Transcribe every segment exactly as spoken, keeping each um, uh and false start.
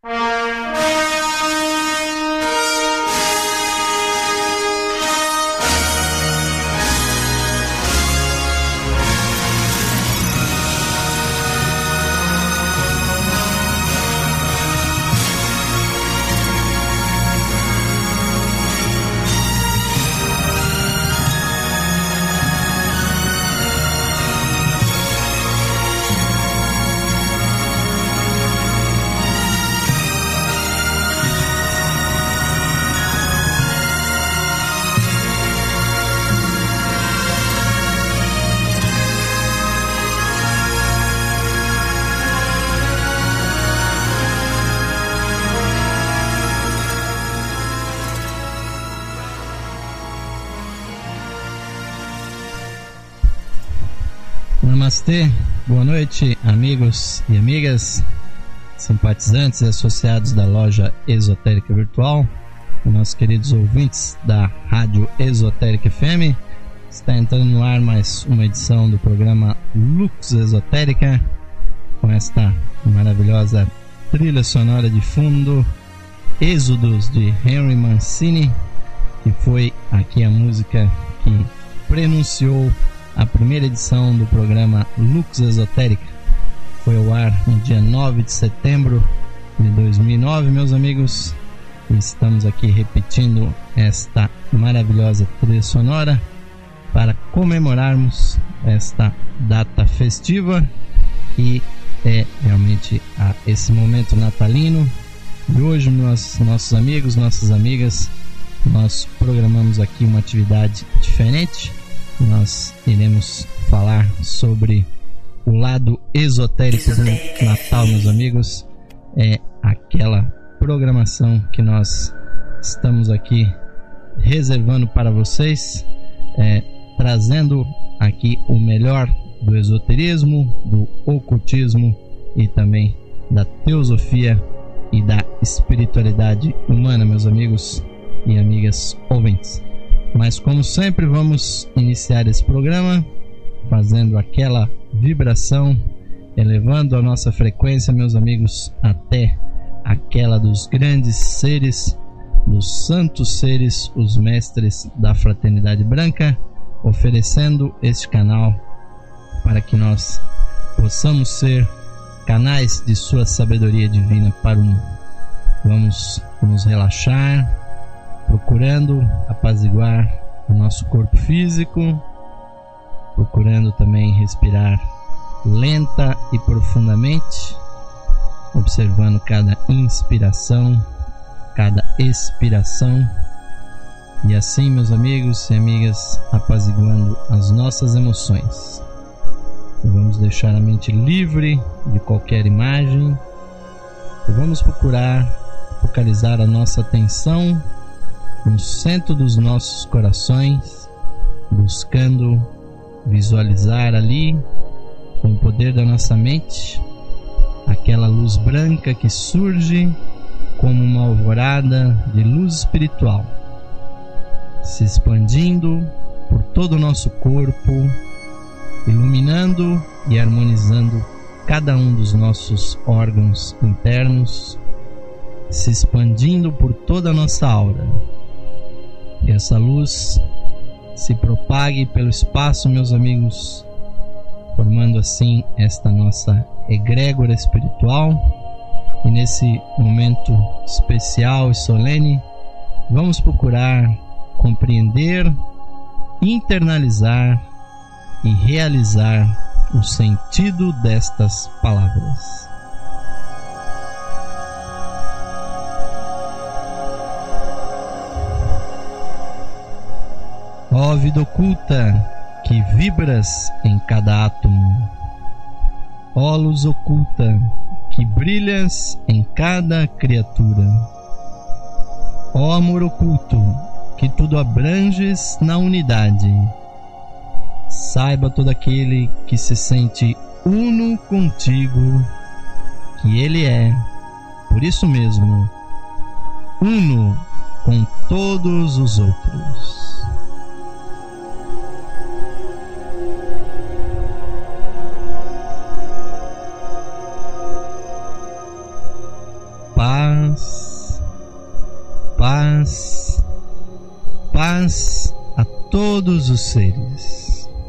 Namastê, boa noite, amigos e amigas, simpatizantes e associados da loja Esotérica Virtual, nossos queridos ouvintes da Rádio Esotérica F M. Está entrando no ar mais uma edição do programa Lux Esotérica, com esta maravilhosa trilha sonora de fundo, Êxodos de Henry Mancini, que foi aqui a música que prenunciou a primeira edição do programa Lux Esotérica. Foi ao ar no dia nove de setembro de dois mil e nove, meus amigos. E estamos aqui repetindo esta maravilhosa trilha sonora para comemorarmos esta data festiva, e é realmente a esse momento natalino. E hoje, nós, nossos amigos, nossas amigas, nós programamos aqui uma atividade diferente. Nós iremos falar sobre o lado esotérico do Natal, meus amigos. É aquela programação que nós estamos aqui reservando para vocês, é, trazendo aqui o melhor do esoterismo, do ocultismo e também da teosofia e da espiritualidade humana, meus amigos e amigas ouvintes. Mas, como sempre, vamos iniciar esse programa fazendo aquela vibração, elevando a nossa frequência, meus amigos, até aquela dos grandes seres, dos santos seres, os mestres da Fraternidade Branca, oferecendo este canal para que nós possamos ser canais de sua sabedoria divina para o mundo. Vamos nos relaxar, procurando apaziguar o nosso corpo físico, procurando também respirar lenta e profundamente, observando cada inspiração, cada expiração, e assim, meus amigos e amigas, apaziguando as nossas emoções. E vamos deixar a mente livre de qualquer imagem e vamos procurar focalizar a nossa atenção no centro dos nossos corações, buscando visualizar ali, com o poder da nossa mente, aquela luz branca que surge como uma alvorada de luz espiritual, se expandindo por todo o nosso corpo, iluminando e harmonizando cada um dos nossos órgãos internos, se expandindo por toda a nossa aura. Que essa luz se propague pelo espaço, meus amigos, formando assim esta nossa egrégora espiritual. E nesse momento especial e solene, vamos procurar compreender, internalizar e realizar o sentido destas palavras. Ó vida oculta, que vibras em cada átomo, ó luz oculta, que brilhas em cada criatura, ó amor oculto, que tudo abranges na unidade, saiba todo aquele que se sente uno contigo, que ele é, por isso mesmo, uno com todos os outros. Paz, paz, paz a todos os seres.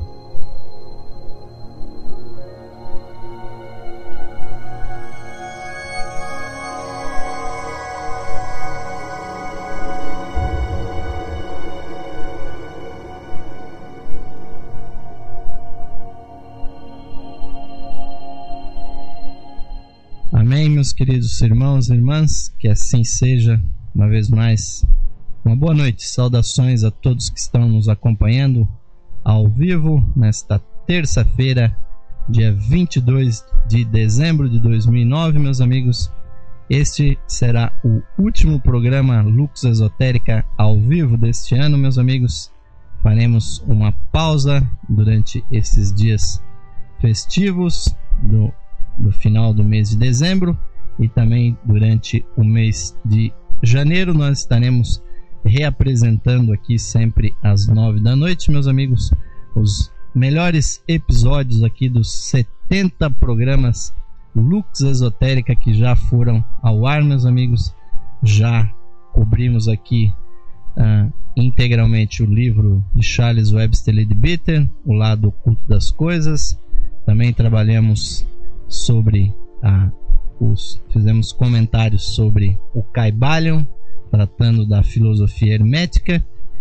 Amém, meus queridos irmãos e irmãs, que assim seja. Uma vez mais, uma boa noite, saudações a todos que estão nos acompanhando ao vivo nesta terça-feira, dia vinte e dois de dezembro de dois mil e nove, meus amigos. Este será o último programa Lux Esotérica ao vivo deste ano, meus amigos. Faremos uma pausa durante esses dias festivos do do final do mês de dezembro e também durante o mês de janeiro. Nós estaremos reapresentando aqui sempre às nove da noite, meus amigos, os melhores episódios aqui dos setenta programas Lux Esotérica que já foram ao ar, meus amigos. Já cobrimos aqui uh, integralmente o livro de Charles Webster Leadbeater, O Lado Oculto das Coisas. Também trabalhamos sobre a, os, fizemos comentários sobre o Kybalion, tratando da filosofia hermética,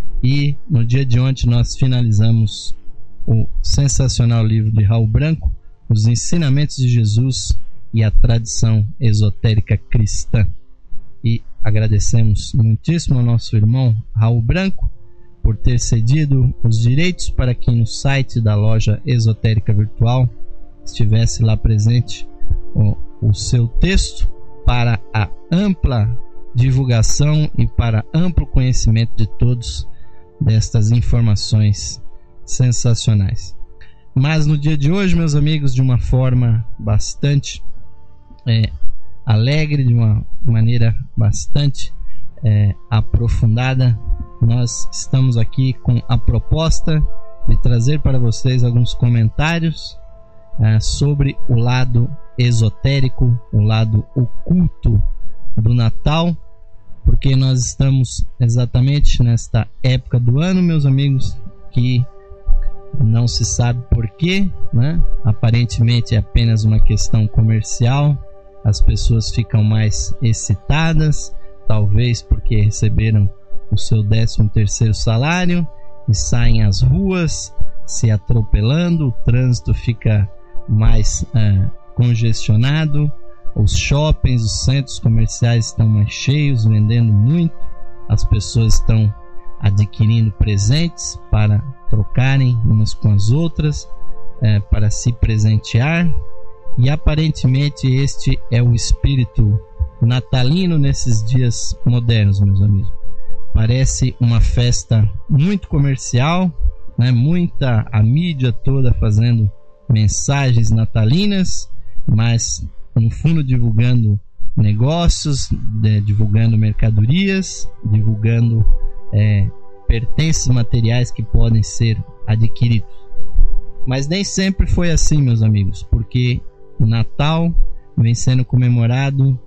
e no dia de ontem nós finalizamos o sensacional livro de Raul Branco, Os Ensinamentos de Jesus e a Tradição Esotérica Cristã. E agradecemos muitíssimo ao nosso irmão Raul Branco por ter cedido os direitos para que no site da loja Esotérica Virtual estivesse lá presente o, o seu texto para a ampla divulgação e para amplo conhecimento de todos destas informações sensacionais. Mas no dia de hoje, meus amigos, de uma forma bastante é, alegre, de uma maneira bastante é, aprofundada, nós estamos aqui com a proposta de trazer para vocês alguns comentários Uh, sobre o lado esotérico, o lado oculto do Natal, porque nós estamos exatamente nesta época do ano, meus amigos, que não se sabe porquê, né? Aparentemente é apenas uma questão comercial, as pessoas ficam mais excitadas, talvez porque receberam o seu décimo terceiro salário e saem às ruas se atropelando, o trânsito fica mais uh, congestionado, os shoppings, os centros comerciais estão mais cheios, vendendo muito, as pessoas estão adquirindo presentes para trocarem umas com as outras, uh, para se presentear, e aparentemente este é o espírito natalino nesses dias modernos, meus amigos. Parece uma festa muito comercial, né? Muita, a mídia toda fazendo mensagens natalinas, mas no fundo divulgando negócios, né, divulgando mercadorias, divulgando é, pertences materiais que podem ser adquiridos. Mas nem sempre foi assim, meus amigos, porque o Natal vem sendo comemorado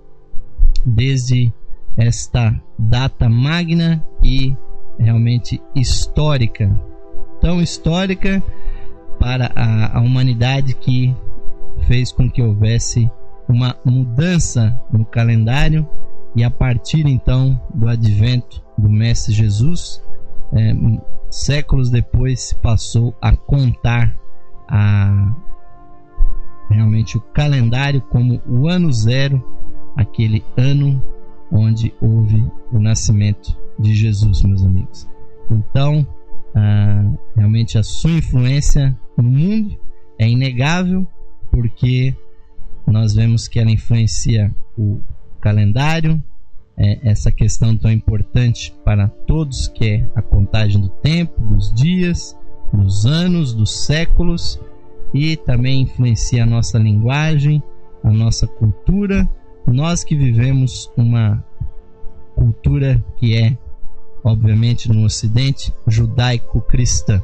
desde esta data magna e realmente histórica, tão histórica para a, a humanidade, que fez com que houvesse uma mudança no calendário, e a partir então do advento do Mestre Jesus, é, séculos depois se passou a contar a, realmente o calendário como o ano zero, aquele ano onde houve o nascimento de Jesus, meus amigos. Então, ah, realmente a sua influência no mundo é inegável, porque nós vemos que ela influencia o calendário, é, essa questão tão importante para todos, que é a contagem do tempo, dos dias, dos anos, dos séculos, e também influencia a nossa linguagem, a nossa cultura, nós que vivemos uma cultura que é, obviamente, no Ocidente, judaico-cristã.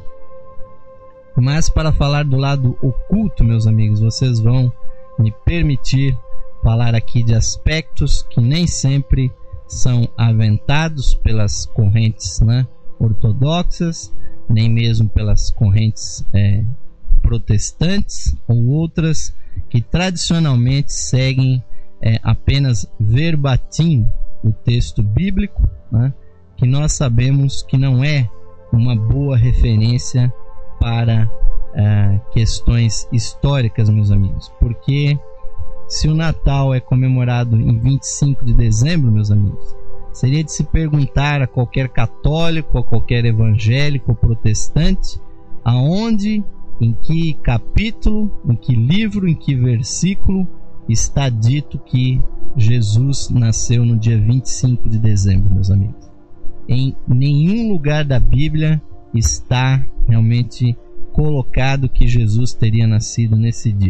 Mas para falar do lado oculto, meus amigos, vocês vão me permitir falar aqui de aspectos que nem sempre são aventados pelas correntes, né, ortodoxas, nem mesmo pelas correntes é, protestantes ou outras que tradicionalmente seguem é, apenas verbatim o texto bíblico, né, que nós sabemos que não é uma boa referência para é, questões históricas, meus amigos, porque se o Natal é comemorado em vinte e cinco de dezembro, meus amigos, seria de se perguntar a qualquer católico, a qualquer evangélico ou protestante, aonde, em que capítulo, em que livro, em que versículo está dito que Jesus nasceu no dia vinte e cinco de dezembro, meus amigos. Em nenhum lugar da Bíblia está realmente colocado que Jesus teria nascido nesse dia.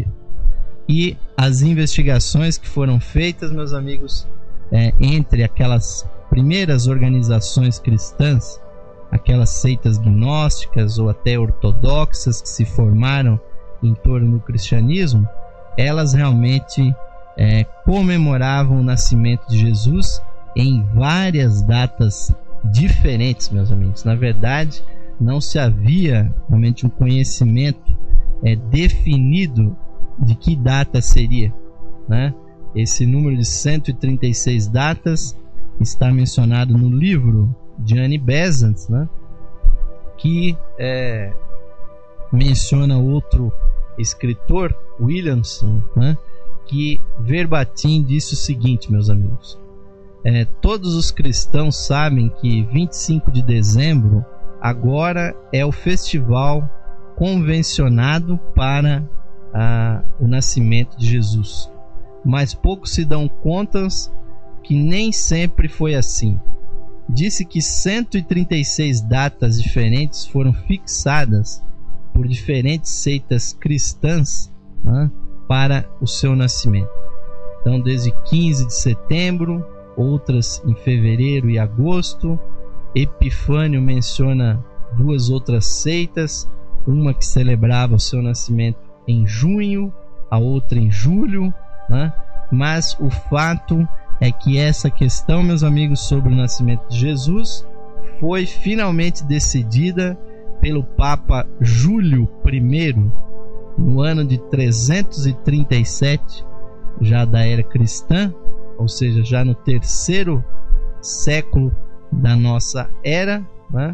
E as investigações que foram feitas, meus amigos, é, entre aquelas primeiras organizações cristãs, aquelas seitas gnósticas ou até ortodoxas que se formaram em torno do cristianismo, elas realmente é, comemoravam o nascimento de Jesus em várias datas diferentes, meus amigos. Na verdade, não se havia realmente um conhecimento é, definido de que data seria, né? Esse número de cento e trinta e seis datas está mencionado no livro de Annie Besant, né? Que é, menciona outro escritor, Williamson, né? Que verbatim disse o seguinte, meus amigos: é, todos os cristãos sabem que vinte e cinco de dezembro agora é o festival convencionado para a, o nascimento de Jesus, mas poucos se dão conta que nem sempre foi assim. Disse que cento e trinta e seis datas diferentes foram fixadas por diferentes seitas cristãs, né, para o seu nascimento. Então, desde quinze de setembro, outras em fevereiro e agosto. Epifânio menciona duas outras seitas, uma que celebrava o seu nascimento em junho, a outra em julho, né? Mas o fato é que essa questão, meus amigos, sobre o nascimento de Jesus foi finalmente decidida pelo Papa Júlio I no ano de trezentos e trinta e sete, já da era cristã, ou seja, já no terceiro século da nossa era, né?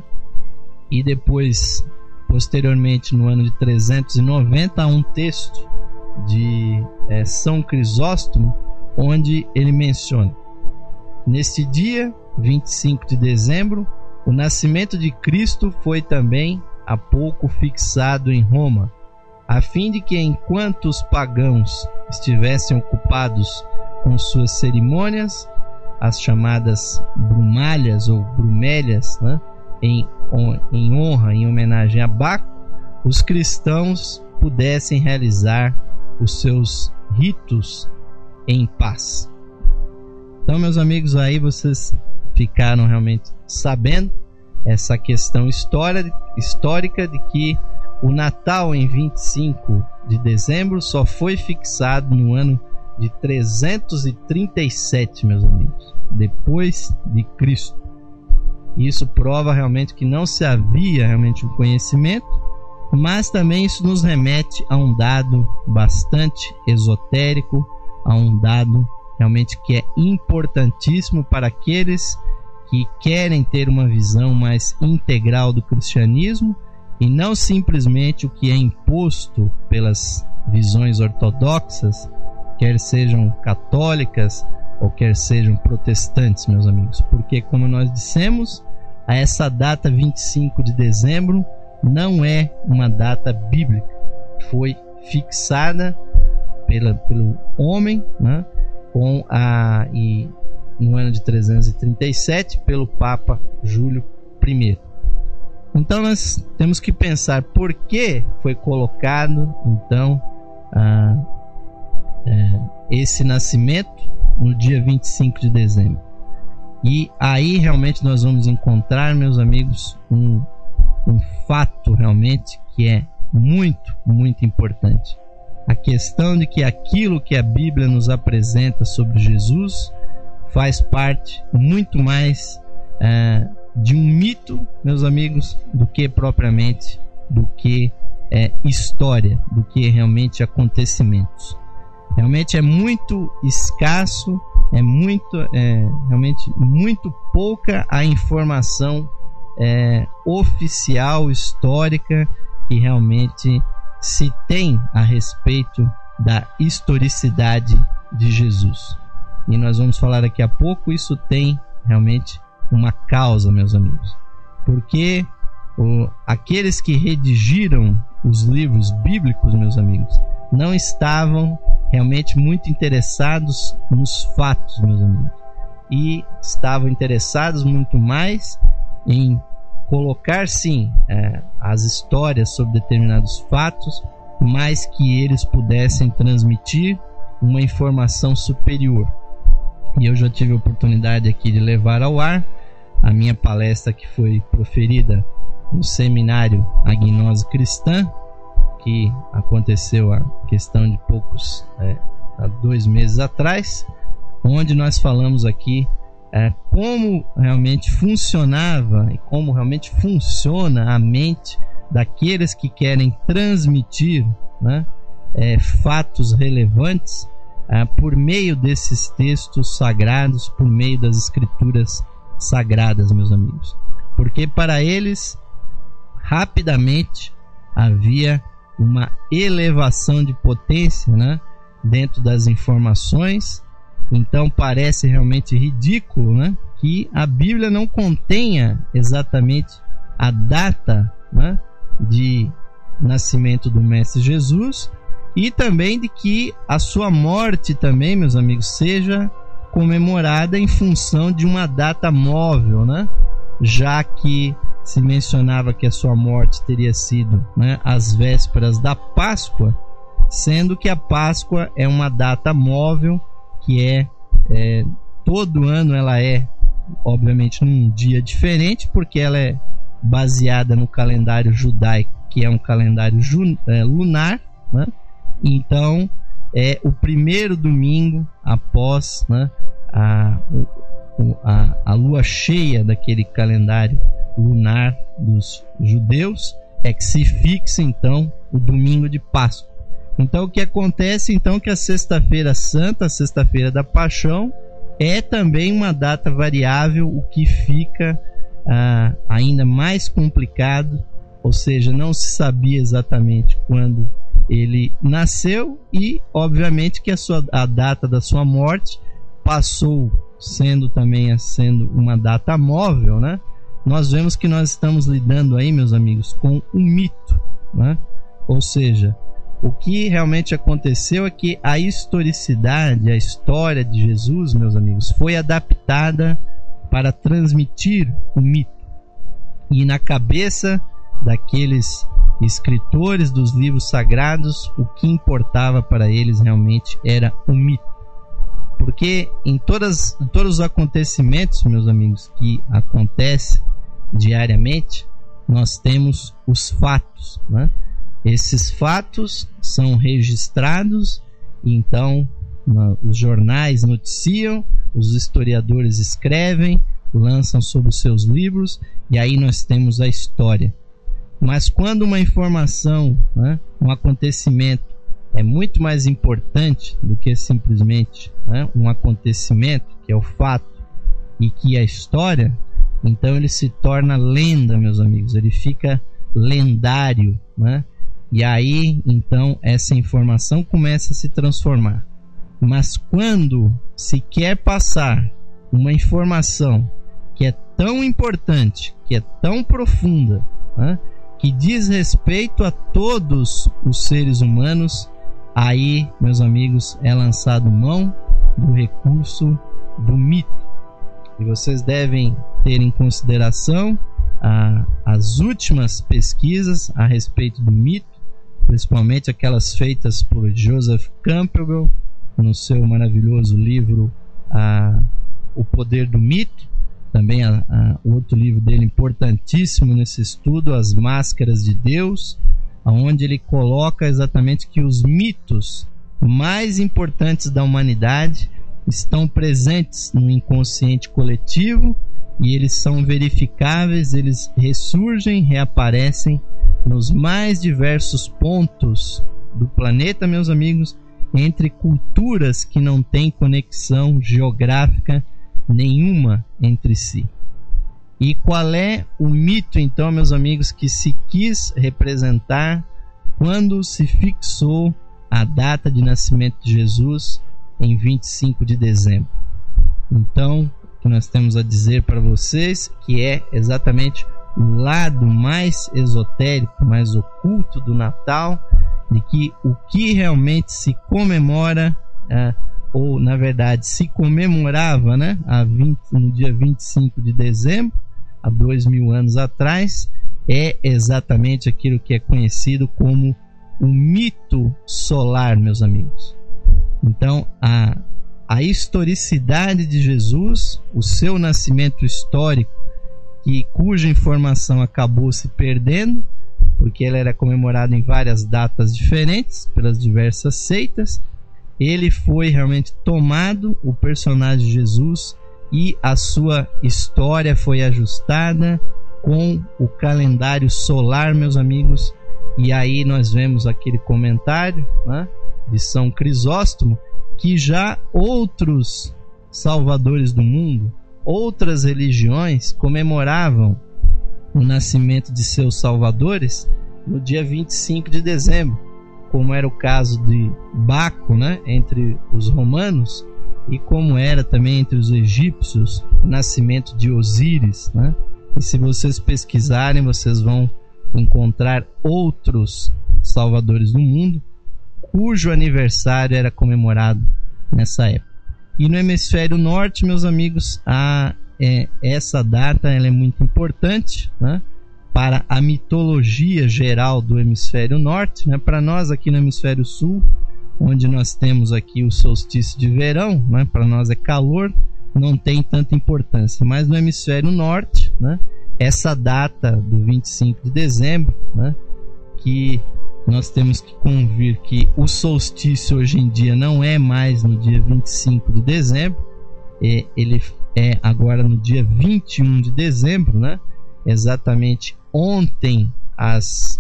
E depois, posteriormente, no ano de trezentos e noventa, há um texto de é, São Crisóstomo, onde ele menciona: neste dia, vinte e cinco de dezembro, o nascimento de Cristo foi também há pouco fixado em Roma, a fim de que, enquanto os pagãos estivessem ocupados com suas cerimônias, as chamadas brumalhas ou brumélias, né, em, em honra, em homenagem a Baco, os cristãos pudessem realizar os seus ritos em paz. Então, meus amigos, aí vocês ficaram realmente sabendo essa questão histórica de que o Natal em vinte e cinco de dezembro só foi fixado no ano de trezentos e trinta e sete, meus amigos, depois de Cristo. Isso prova realmente que não se havia realmente um conhecimento, mas também isso nos remete a um dado bastante esotérico, a um dado realmente que é importantíssimo para aqueles que querem ter uma visão mais integral do cristianismo e não simplesmente o que é imposto pelas visões ortodoxas, quer sejam católicas ou quer sejam protestantes, meus amigos. Porque, como nós dissemos, a essa data vinte e cinco de dezembro não é uma data bíblica. Foi fixada pela, pelo homem, né, com a, e, no ano de trezentos e trinta e sete, pelo Papa Júlio I. Então nós temos que pensar por que foi colocado então a, é, esse nascimento no dia vinte e cinco de dezembro. E aí realmente nós vamos encontrar, meus amigos, um, um fato realmente que é muito, muito importante. a questão de que aquilo que a Bíblia nos apresenta sobre Jesus faz parte muito mais é, de um mito, meus amigos, do que propriamente do que é, história, do que realmente acontecimentos. Realmente é muito escasso, é muito, é, realmente muito pouca a informação é, oficial, histórica, que realmente se tem a respeito da historicidade de Jesus. E nós vamos falar daqui a pouco, isso tem realmente uma causa, meus amigos. Porque o, aqueles que redigiram os livros bíblicos, meus amigos, não estavam realmente muito interessados nos fatos, meus amigos. E estavam interessados muito mais em colocar, sim, é, as histórias sobre determinados fatos, mas que eles pudessem transmitir uma informação superior. E eu já tive a oportunidade aqui de levar ao ar a minha palestra que foi proferida no seminário A Gnose Cristã, que aconteceu a questão de poucos, é, há dois meses atrás, onde nós falamos aqui é, como realmente funcionava e como realmente funciona a mente daqueles que querem transmitir, né, é, fatos relevantes é, por meio desses textos sagrados, por meio das escrituras sagradas, meus amigos. Porque para eles, rapidamente, havia uma elevação de potência, né, dentro das informações. Então parece realmente ridículo, né, que a Bíblia não contenha exatamente a data, né, de nascimento do Mestre Jesus, e também de que a sua morte também, meus amigos, seja comemorada em função de uma data móvel, né, já que se mencionava que a sua morte teria sido, né, às vésperas da Páscoa, sendo que a Páscoa é uma data móvel, que é, é todo ano ela é, obviamente, num dia diferente, porque ela é baseada no calendário judaico, que é um calendário ju, é, lunar, né? Então é o primeiro domingo após, né, a, a, a lua cheia daquele calendário lunar dos judeus, é que se fixa então o domingo de Páscoa. Então o que acontece então que a sexta-feira santa, a sexta-feira da paixão, é também uma data variável, o que fica ah, ainda mais complicado, ou seja, não se sabia exatamente quando ele nasceu, e obviamente que a, sua, a data da sua morte passou sendo também sendo uma data móvel, né? Nós vemos que nós estamos lidando aí, meus amigos, com um mito, né? Ou seja, o que realmente aconteceu é que a historicidade, a história de Jesus, meus amigos, foi adaptada para transmitir o mito. E na cabeça daqueles escritores dos livros sagrados, o que importava para eles realmente era o mito. Porque em, todas, em todos os acontecimentos, meus amigos, que acontecem diariamente, nós temos os fatos, né? Esses fatos são registrados, então na, os jornais noticiam, os historiadores escrevem, lançam sobre os seus livros, e aí nós temos a história. Mas quando uma informação, né, um acontecimento é muito mais importante do que simplesmente, né, um acontecimento, que é o fato, e que é a história, então ele se torna lenda, meus amigos, ele fica lendário, né? E aí, então, essa informação começa a se transformar. Mas quando se quer passar uma informação que é tão importante, que é tão profunda, né, que diz respeito a todos os seres humanos, aí, meus amigos, é lançado mão do recurso do mito. E vocês devem ter em consideração ah, as últimas pesquisas a respeito do mito, principalmente aquelas feitas por Joseph Campbell no seu maravilhoso livro ah, O Poder do Mito. Também o outro livro dele importantíssimo nesse estudo, As Máscaras de Deus, onde ele coloca exatamente que os mitos mais importantes da humanidade estão presentes no inconsciente coletivo e eles são verificáveis, eles ressurgem, reaparecem nos mais diversos pontos do planeta, meus amigos, entre culturas que não têm conexão geográfica nenhuma entre si. E qual é o mito, então, meus amigos, que se quis representar quando se fixou a data de nascimento de Jesus em vinte e cinco de dezembro? Então, o que nós temos a dizer para vocês que é exatamente o lado mais esotérico, mais oculto do Natal, de que o que realmente se comemora, é, ou na verdade se comemorava, né, a vinte, no dia vinte e cinco de dezembro, há dois mil anos atrás, é exatamente aquilo que é conhecido como o mito solar, meus amigos. Então, a, a historicidade de Jesus, o seu nascimento histórico, que, cuja informação acabou se perdendo, porque ele era comemorado em várias datas diferentes, pelas diversas seitas, ele foi realmente tomado, o personagem de Jesus, e a sua história foi ajustada com o calendário solar, meus amigos. E aí nós vemos aquele comentário, né, de São Crisóstomo, que já outros salvadores do mundo, outras religiões comemoravam o nascimento de seus salvadores no dia vinte e cinco de dezembro, como era o caso de Baco, né, entre os romanos, e como era também entre os egípcios o nascimento de Osíris, né? E se vocês pesquisarem, vocês vão encontrar outros salvadores do mundo cujo aniversário era comemorado nessa época. E no hemisfério norte, meus amigos, a, é, essa data ela é muito importante, né, para a mitologia geral do hemisfério norte, né? Para nós aqui no hemisfério sul, onde nós temos aqui o solstício de verão, né, para nós é calor, não tem tanta importância. Mas no hemisfério norte, né, essa data do vinte e cinco de dezembro, né, que nós temos que convir que o solstício hoje em dia não é mais no dia vinte e cinco de dezembro, é, ele é agora no dia vinte e um de dezembro, né, exatamente ontem às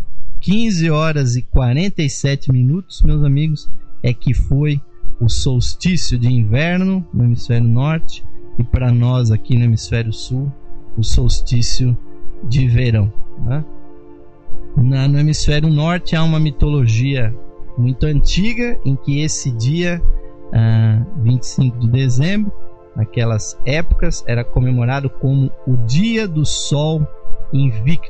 quinze horas e quarenta e sete minutos, meus amigos, é que foi o solstício de inverno no hemisfério norte, e para nós aqui no hemisfério sul, o solstício de verão, né? Na, no hemisfério norte há uma mitologia muito antiga em que esse dia, ah, vinte e cinco de dezembro, naquelas épocas, era comemorado como o dia do sol invicto,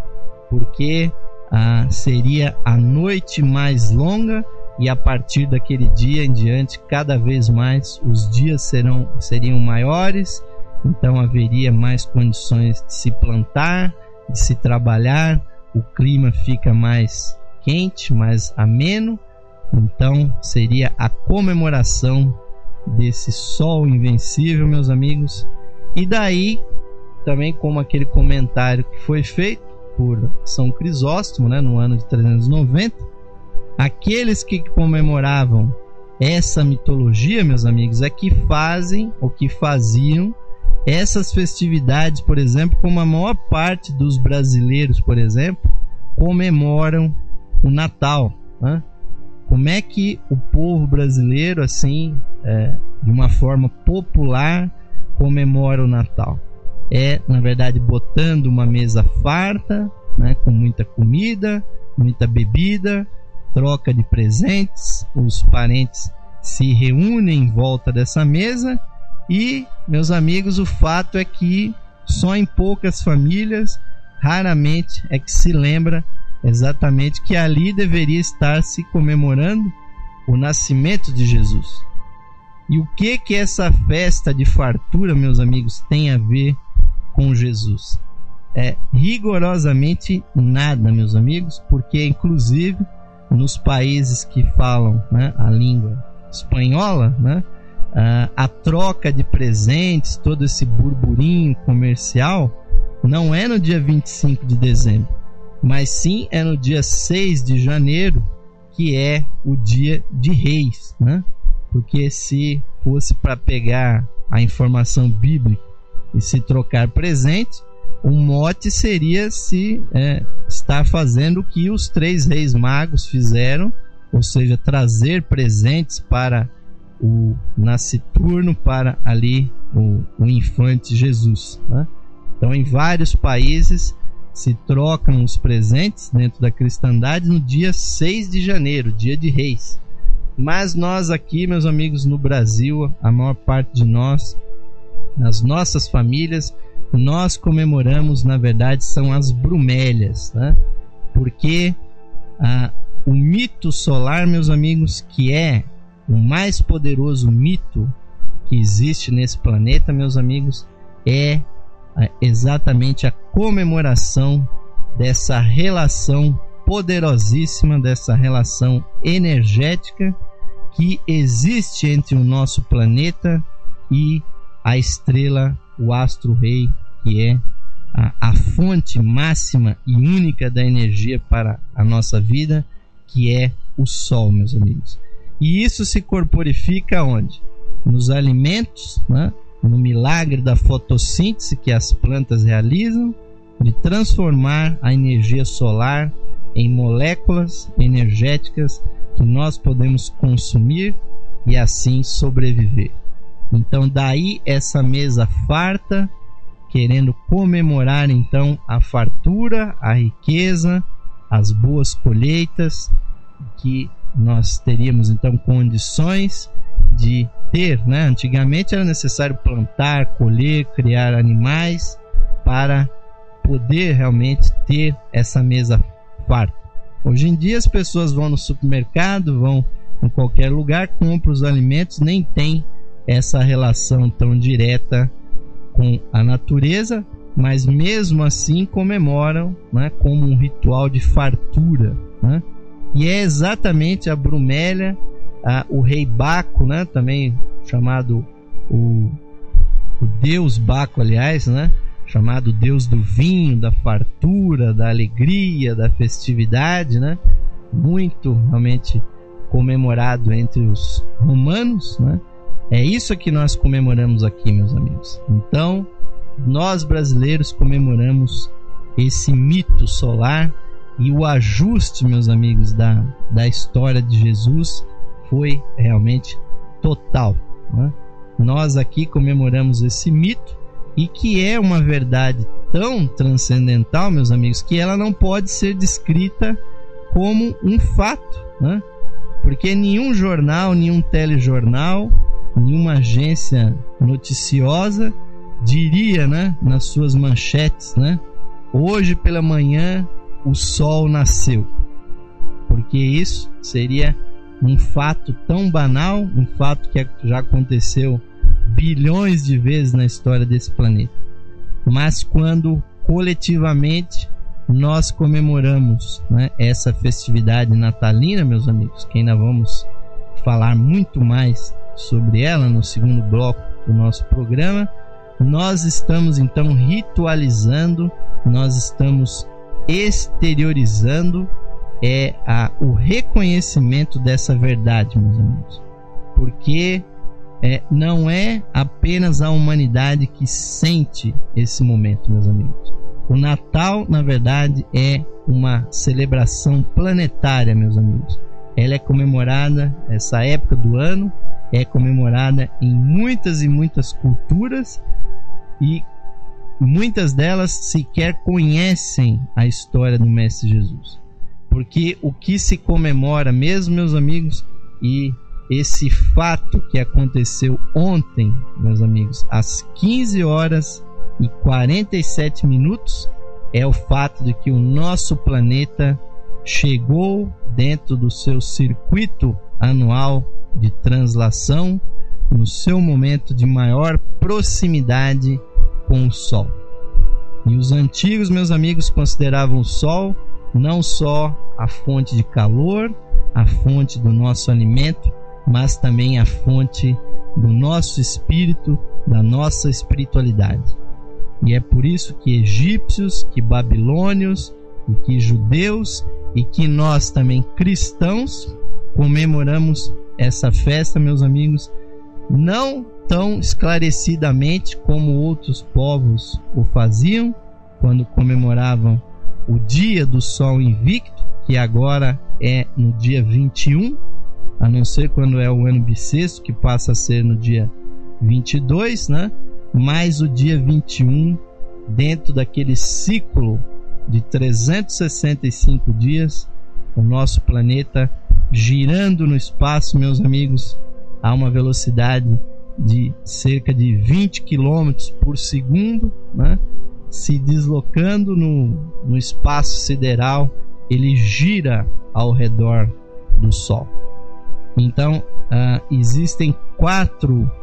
porque ah, seria a noite mais longa, e a partir daquele dia em diante, cada vez mais os dias serão, seriam maiores, então haveria mais condições de se plantar, de se trabalhar, o clima fica mais quente, mais ameno, então seria a comemoração desse sol invencível, meus amigos. E daí, também como aquele comentário que foi feito por São Crisóstomo, né, no ano de trezentos e noventa, aqueles que comemoravam essa mitologia, meus amigos, é que fazem, ou que faziam, essas festividades, por exemplo, como a maior parte dos brasileiros, por exemplo, comemoram o Natal, né? Como é que o povo brasileiro, assim, é, de uma forma popular, comemora o Natal? É, na verdade, botando uma mesa farta, né, com muita comida, muita bebida, troca de presentes, os parentes se reúnem em volta dessa mesa. E, meus amigos, o fato é que só em poucas famílias, raramente é que se lembra exatamente que ali deveria estar se comemorando o nascimento de Jesus. E o que que essa festa de fartura, meus amigos, tem a ver com Jesus? É rigorosamente nada, meus amigos, porque inclusive nos países que falam, né, a língua espanhola, né, a, a troca de presentes, todo esse burburinho comercial, não é no dia vinte e cinco de dezembro, mas sim é no dia seis de janeiro, que é o dia de Reis, né? Porque se fosse para pegar a informação bíblica e se trocar presente, o mote seria se é, estar fazendo o que os três reis magos fizeram, ou seja, trazer presentes para o nasciturno, para ali o, o infante Jesus, né? Então, em vários países se trocam os presentes dentro da cristandade no dia seis de janeiro, dia de Reis. Mas nós aqui, meus amigos, no Brasil, a maior parte de nós, nas nossas famílias, nós comemoramos, na verdade, são as brumélias, né? Porque ah, o mito solar, meus amigos, que é o mais poderoso mito que existe nesse planeta, meus amigos, é exatamente a comemoração dessa relação poderosíssima, dessa relação energética que existe entre o nosso planeta e a estrela, o astro-rei, que é a, a fonte máxima e única da energia para a nossa vida, que é o Sol, meus amigos. E isso se corporifica onde? Nos alimentos, né? No milagre da fotossíntese que as plantas realizam, de transformar a energia solar em moléculas energéticas que nós podemos consumir e assim sobreviver. Então daí essa mesa farta, querendo comemorar então a fartura, a riqueza, as boas colheitas, que nós teríamos então condições de ter, né? Antigamente era necessário plantar, colher, criar animais para poder realmente ter essa mesa farta. Hoje em dia as pessoas vão no supermercado, vão em qualquer lugar, compram os alimentos, nem tem essa relação tão direta com a natureza, mas mesmo assim comemoram, né, como um ritual de fartura, né? E é exatamente a brumélia, a, o rei Baco, né, também chamado o, o deus Baco, aliás, né, chamado deus do vinho, da fartura, da alegria, da festividade, né, muito realmente comemorado entre os romanos, né? É isso que nós comemoramos aqui, meus amigos. Então, nós brasileiros comemoramos esse mito solar, e o ajuste, meus amigos, da, da história de Jesus foi realmente total, né? Nós aqui comemoramos esse mito, e que é uma verdade tão transcendental, meus amigos, que ela não pode ser descrita como um fato, né? Porque nenhum jornal, nenhum telejornal, nenhuma agência noticiosa diria, né, nas suas manchetes, né, hoje pela manhã o sol nasceu, porque isso seria um fato tão banal, um fato que já aconteceu bilhões de vezes na história desse planeta. Mas quando coletivamente nós comemoramos, né, essa festividade natalina, meus amigos, que ainda vamos falar muito mais sobre ela no segundo bloco do nosso programa, nós estamos então ritualizando, nós estamos exteriorizando é a, o reconhecimento dessa verdade, meus amigos, porque é, não é apenas a humanidade que sente esse momento, meus amigos. O Natal, na verdade, é uma celebração planetária, meus amigos. Ela é comemorada, essa época do ano é comemorada em muitas e muitas culturas, e muitas delas sequer conhecem a história do Mestre Jesus. Porque o que se comemora mesmo, meus amigos, e esse fato que aconteceu ontem, meus amigos, às quinze horas e quarenta e sete minutos, é o fato de que o nosso planeta chegou dentro do seu circuito anual de translação, no seu momento de maior proximidade com o Sol. E os antigos, meus amigos, consideravam o Sol não só a fonte de calor, a fonte do nosso alimento, mas também a fonte do nosso espírito, da nossa espiritualidade. E é por isso que egípcios, que babilônios e que judeus e que nós também cristãos comemoramos essa festa, meus amigos, não tão esclarecidamente como outros povos o faziam quando comemoravam o dia do sol invicto, que agora é no dia vinte e um, a não ser quando é o ano bissexto, que passa a ser no dia vinte e dois, né? Mais o dia vinte e um, dentro daquele ciclo de trezentos e sessenta e cinco dias, o nosso planeta girando no espaço, meus amigos, a uma velocidade de cerca de vinte quilômetros por segundo, né? Se deslocando no, no espaço sideral, ele gira ao redor do Sol. Então, uh, existem quatro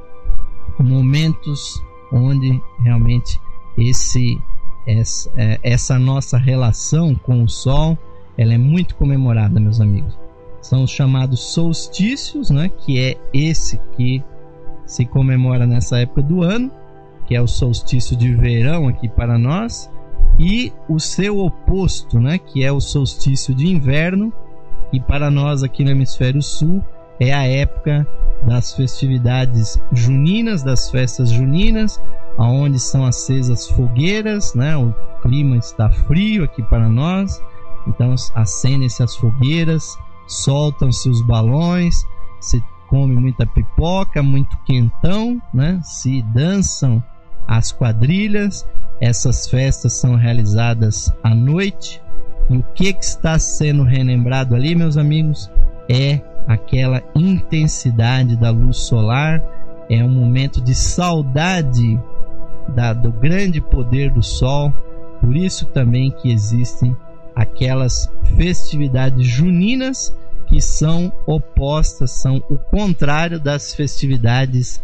momentos onde realmente esse, essa, essa nossa relação com o Sol, ela é muito comemorada, meus amigos. São os chamados solstícios, né, que é esse que se comemora nessa época do ano, que é o solstício de verão aqui para nós, e o seu oposto, né, que é o solstício de inverno, que para nós aqui no hemisfério sul é a época das festividades juninas, das festas juninas, onde são acesas fogueiras, né? O clima está frio aqui para nós, então acendem-se as fogueiras, soltam-se os balões, se come muita pipoca, muito quentão, né? Se dançam as quadrilhas. Essas festas são realizadas à noite, e o que, que está sendo relembrado ali, meus amigos, é aquela intensidade da luz solar, é um momento de saudade da, do grande poder do Sol. Por isso também que existem aquelas festividades juninas que são opostas, são o contrário das festividades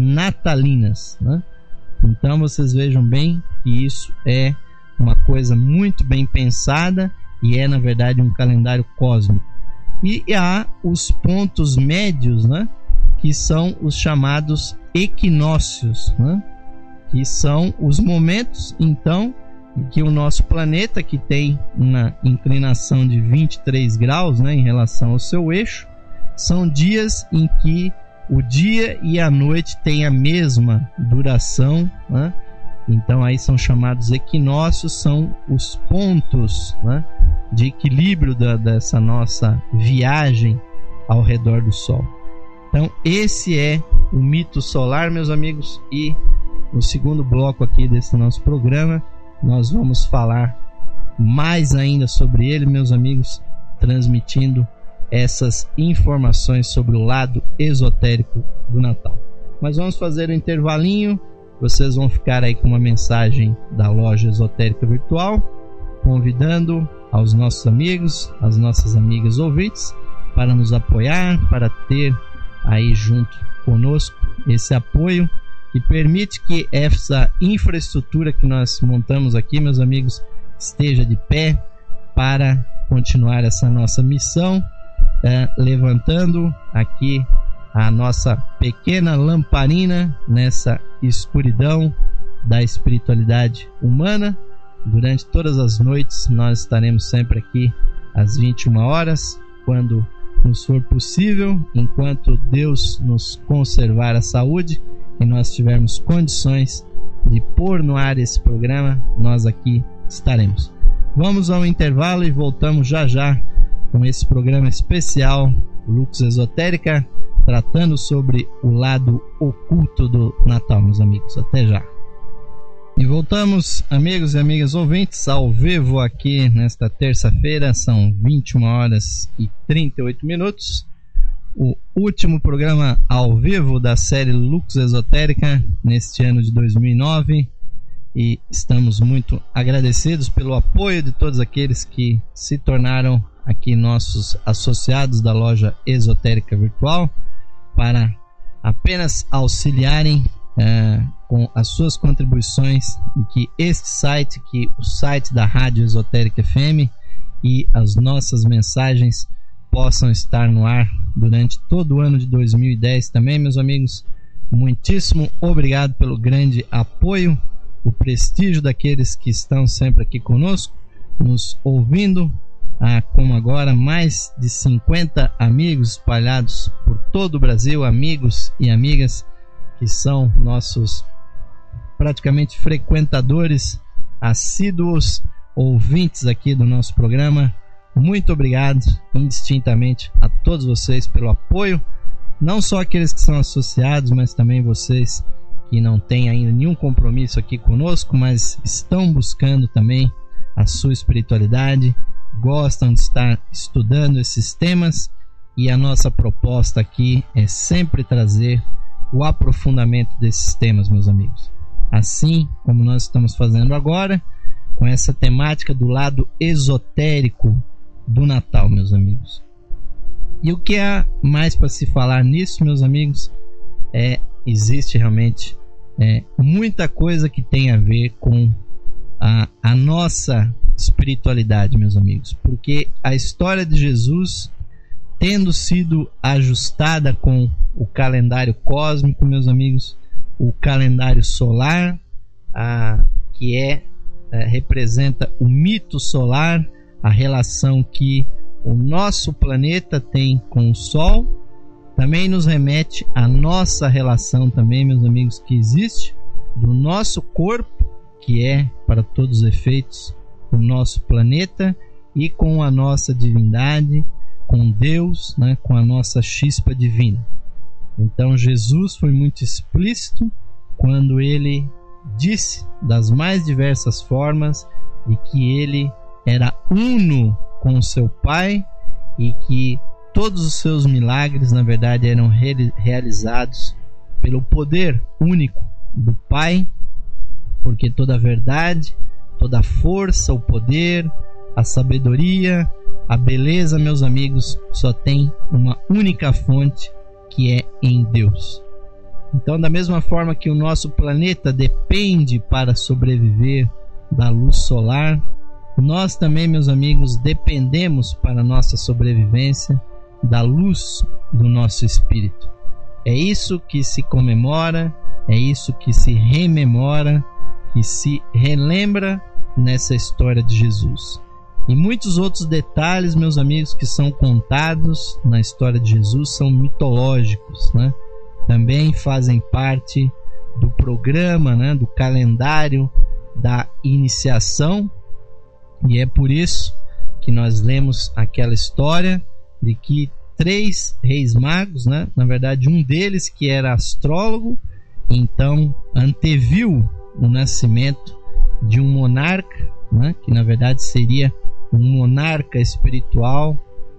natalinas, né? Então vocês vejam bem que isso é uma coisa muito bem pensada e é na verdade um calendário cósmico. E há os pontos médios, né, que são os chamados equinócios, né, que são os momentos então em que o nosso planeta, que tem uma inclinação de vinte e três graus, né, em relação ao seu eixo, são dias em que o dia e a noite têm a mesma duração, né? Então aí são chamados equinócios, são os pontos, né, de equilíbrio da, dessa nossa viagem ao redor do Sol. Então esse é o mito solar, meus amigos, e no segundo bloco aqui desse nosso programa nós vamos falar mais ainda sobre ele, meus amigos, transmitindo essas informações sobre o lado esotérico do Natal. Mas vamos fazer um intervalinho. Vocês vão ficar aí com uma mensagem da Loja Esotérica Virtual, convidando aos nossos amigos, as nossas amigas ouvintes, para nos apoiar, para ter aí junto conosco esse apoio que permite que essa infraestrutura que nós montamos aqui, meus amigos, esteja de pé para continuar essa nossa missão, é, levantando aqui a nossa pequena lamparina nessa escuridão da espiritualidade humana. Durante todas as noites nós estaremos sempre aqui às vinte e uma horas, quando nos for possível, enquanto Deus nos conservar a saúde e nós tivermos condições de pôr no ar esse programa, nós aqui estaremos. Vamos ao intervalo e voltamos já já com esse programa especial Lux Esotérica, tratando sobre o lado oculto do Natal, meus amigos. Até já. E voltamos, amigos e amigas ouvintes, ao vivo aqui nesta terça-feira. São vinte e uma horas e trinta e oito minutos. O último programa ao vivo da série Lux Esotérica neste ano de dois mil e nove. E estamos muito agradecidos pelo apoio de todos aqueles que se tornaram aqui nossos associados da Loja Esotérica Virtual, para apenas auxiliarem uh, com as suas contribuições e que este site, que o site da Rádio Esotérica F M e as nossas mensagens possam estar no ar durante todo o ano de dois mil e dez também, meus amigos. Muitíssimo obrigado pelo grande apoio, o prestígio daqueles que estão sempre aqui conosco. nos ouvindo, ah, como agora mais de cinquenta amigos espalhados por todo o Brasil, amigos e amigas que são nossos praticamente frequentadores, assíduos ouvintes aqui do nosso programa. Muito obrigado indistintamente a todos vocês pelo apoio, não só aqueles que são associados, mas também vocês que não têm ainda nenhum compromisso aqui conosco, mas estão buscando também a sua espiritualidade, gostam de estar estudando esses temas, e a nossa proposta aqui é sempre trazer o aprofundamento desses temas, meus amigos. Assim como nós estamos fazendo agora, com essa temática do lado esotérico do Natal, meus amigos. E o que há mais para se falar nisso, meus amigos, é existe realmente é, muita coisa que tem a ver com a, a nossa espiritualidade, meus amigos, porque a história de Jesus, tendo sido ajustada com o calendário cósmico, meus amigos, o calendário solar, a, que é, é representa o mito solar, a relação que o nosso planeta tem com o Sol, também nos remete à nossa relação também, meus amigos, que existe do nosso corpo, que é, para todos os efeitos, o nosso planeta, e com a nossa divindade, com Deus, né, com a nossa chispa divina. Então Jesus foi muito explícito quando ele disse das mais diversas formas de que ele era uno com o seu Pai e que todos os seus milagres, na verdade, eram re- realizados pelo poder único do Pai, porque toda a verdade, toda a força, o poder, a sabedoria, a beleza, meus amigos, só tem uma única fonte, que é em Deus. Então, da mesma forma que o nosso planeta depende para sobreviver da luz solar, nós também, meus amigos, dependemos para a nossa sobrevivência da luz do nosso espírito. É isso que se comemora, é isso que se rememora, que se relembra nessa história de Jesus. E muitos outros detalhes, meus amigos, que são contados na história de Jesus são mitológicos, né? Também fazem parte do programa, né? Do calendário da iniciação, e é por isso que nós lemos aquela história de que três reis magos, né? Na verdade, um deles que era astrólogo, então anteviu o nascimento de um monarca, né? Que na verdade seria um monarca espiritual,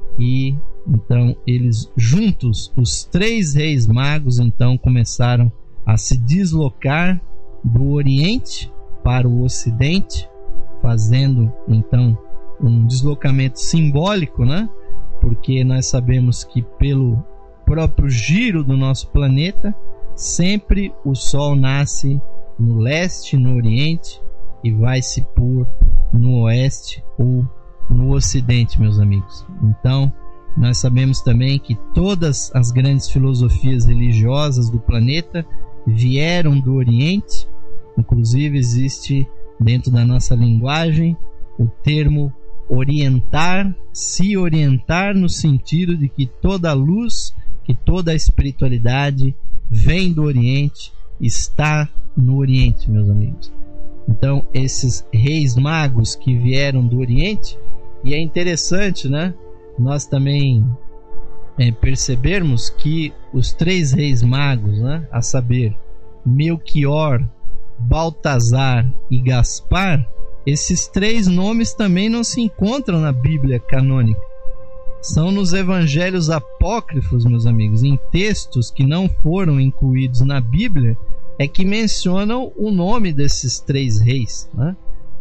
e então eles juntos, os três reis magos, então começaram a se deslocar do Oriente para o Ocidente, fazendo então um deslocamento simbólico, né? Porque nós sabemos que pelo próprio giro do nosso planeta, sempre o Sol nasce no leste, no Oriente, e vai se pôr no Oeste ou no Ocidente, meus amigos. Então, nós sabemos também que todas as grandes filosofias religiosas do planeta vieram do Oriente. Inclusive, existe dentro da nossa linguagem o termo orientar, se orientar, no sentido de que toda a luz, que toda a espiritualidade vem do Oriente, está no Oriente, meus amigos. Então, esses reis magos que vieram do Oriente, e é interessante, né, nós também é, percebermos que os três reis magos, né, a saber, Melquior, Baltazar e Gaspar, esses três nomes também não se encontram na Bíblia canônica. São nos evangelhos apócrifos, meus amigos, em textos que não foram incluídos na Bíblia, é que mencionam o nome desses três reis, né?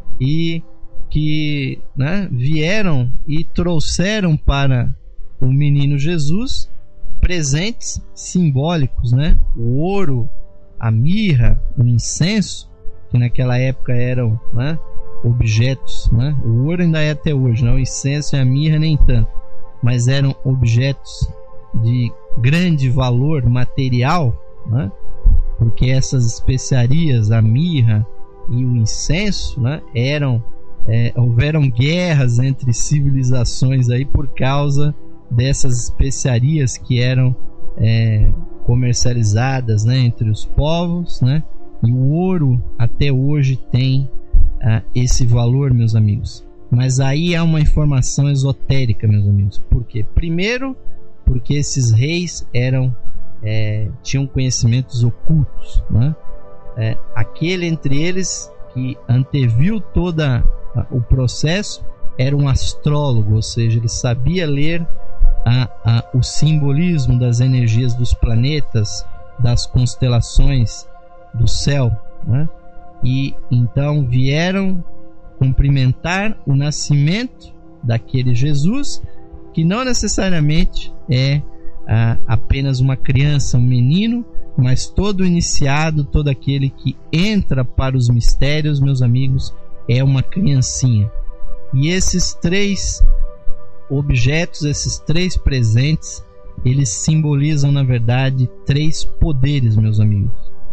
E que, né, vieram e trouxeram para o menino Jesus presentes simbólicos, né? O ouro, a mirra, o incenso, que naquela época eram, né, objetos, né? O ouro ainda é até hoje, não? O incenso e a mirra nem tanto, mas eram objetos de grande valor material, né? Porque essas especiarias, a mirra e o incenso, né, eram é, houveram guerras entre civilizações aí por causa dessas especiarias que eram é, comercializadas, né, entre os povos, né? E o ouro até hoje tem ah, esse valor, meus amigos. Mas aí há uma informação esotérica, meus amigos. Por quê? Primeiro, porque esses reis eram é, tinham conhecimentos ocultos, né? É, aquele entre eles que anteviu todo o processo era um astrólogo, ou seja, ele sabia ler a, a, o simbolismo das energias dos planetas, das constelações do céu, né? E então vieram cumprimentar o nascimento daquele Jesus, que não necessariamente é ah, apenas uma criança, um menino, mas todo iniciado, todo aquele que entra para os mistérios, meus amigos, é uma criancinha. E esses três objetos, esses três presentes, eles simbolizam, na verdade, três poderes, meus amigos.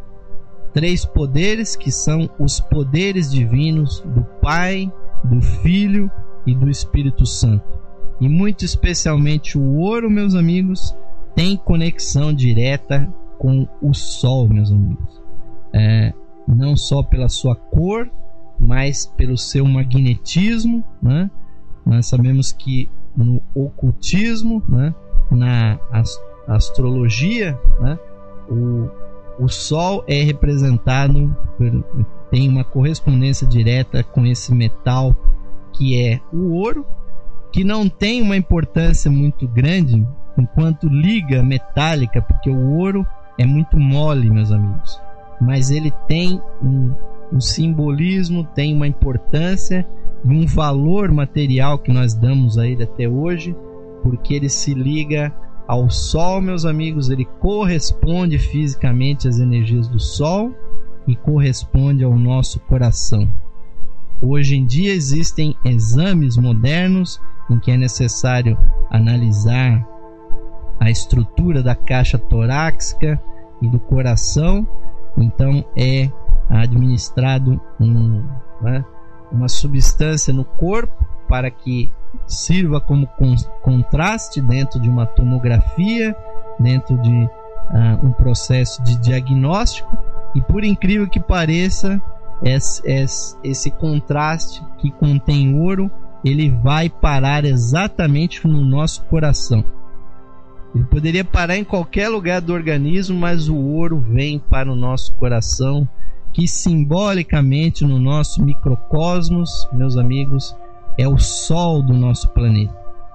Três poderes que são os poderes divinos do Pai, do Filho e do Espírito Santo. E muito especialmente o ouro, meus amigos, tem conexão direta com o Sol, meus amigos. É, não só pela sua cor, mas pelo seu magnetismo, né? Nós sabemos que no ocultismo, né, na astrologia, né, o O Sol é representado, por, tem uma correspondência direta com esse metal que é o ouro, que não tem uma importância muito grande enquanto liga metálica, porque o ouro é muito mole, meus amigos, mas ele tem um, um simbolismo, tem uma importância e um valor material que nós damos a ele até hoje, porque ele se liga ao Sol, meus amigos, ele corresponde fisicamente às energias do Sol e corresponde ao nosso coração. Hoje em dia existem exames modernos em que é necessário analisar a estrutura da caixa torácica e do coração. Então é administrado um, né, uma substância no corpo para que sirva como contraste dentro de uma tomografia, dentro de uh, um processo de diagnóstico, e por incrível que pareça, esse, esse, esse contraste que contém ouro, ele vai parar exatamente no nosso coração. Ele poderia parar em qualquer lugar do organismo, mas o ouro vem para o nosso coração, que simbolicamente no nosso microcosmos, meus amigos, é o Sol do nosso planeta.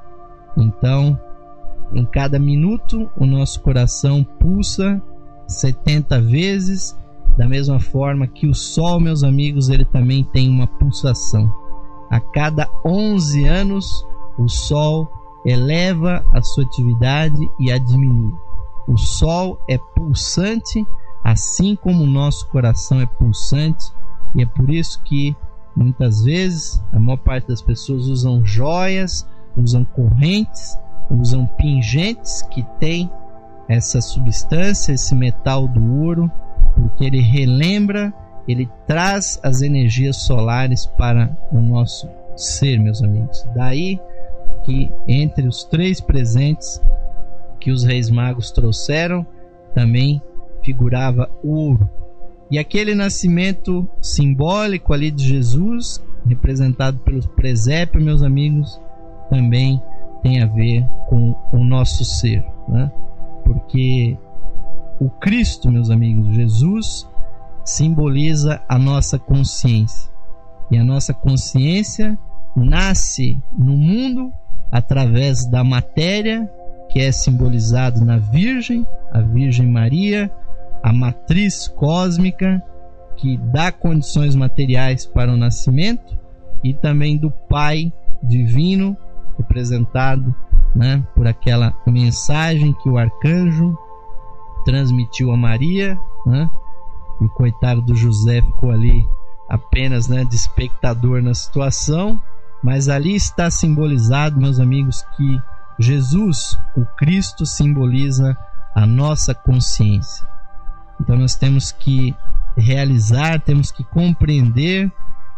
Então, em cada minuto, o nosso coração pulsa setenta vezes, da mesma forma que o Sol, meus amigos, ele também tem uma pulsação. A cada onze anos, o Sol eleva a sua atividade e a diminui. O Sol é pulsante, assim como o nosso coração é pulsante, e é por isso que muitas vezes, a maior parte das pessoas usam joias, usam correntes, usam pingentes que tem essa substância, esse metal do ouro, porque ele relembra, ele traz as energias solares para o nosso ser, meus amigos. Daí que entre os três presentes que os Reis Magos trouxeram, também figurava o ouro. E aquele nascimento simbólico ali de Jesus, representado pelo presépio, meus amigos, também tem a ver com o nosso ser, né? Porque o Cristo, meus amigos, Jesus, simboliza a nossa consciência. E a nossa consciência nasce no mundo através da matéria, que é simbolizado na Virgem, a Virgem Maria, a matriz cósmica que dá condições materiais para o nascimento, e também do Pai divino, representado, né, por aquela mensagem que o arcanjo transmitiu a Maria, né, e o coitado do José ficou ali apenas, né, de espectador na situação, mas ali está simbolizado, meus amigos, que Jesus, o Cristo, simboliza a nossa consciência. Então nós temos que realizar, temos que compreender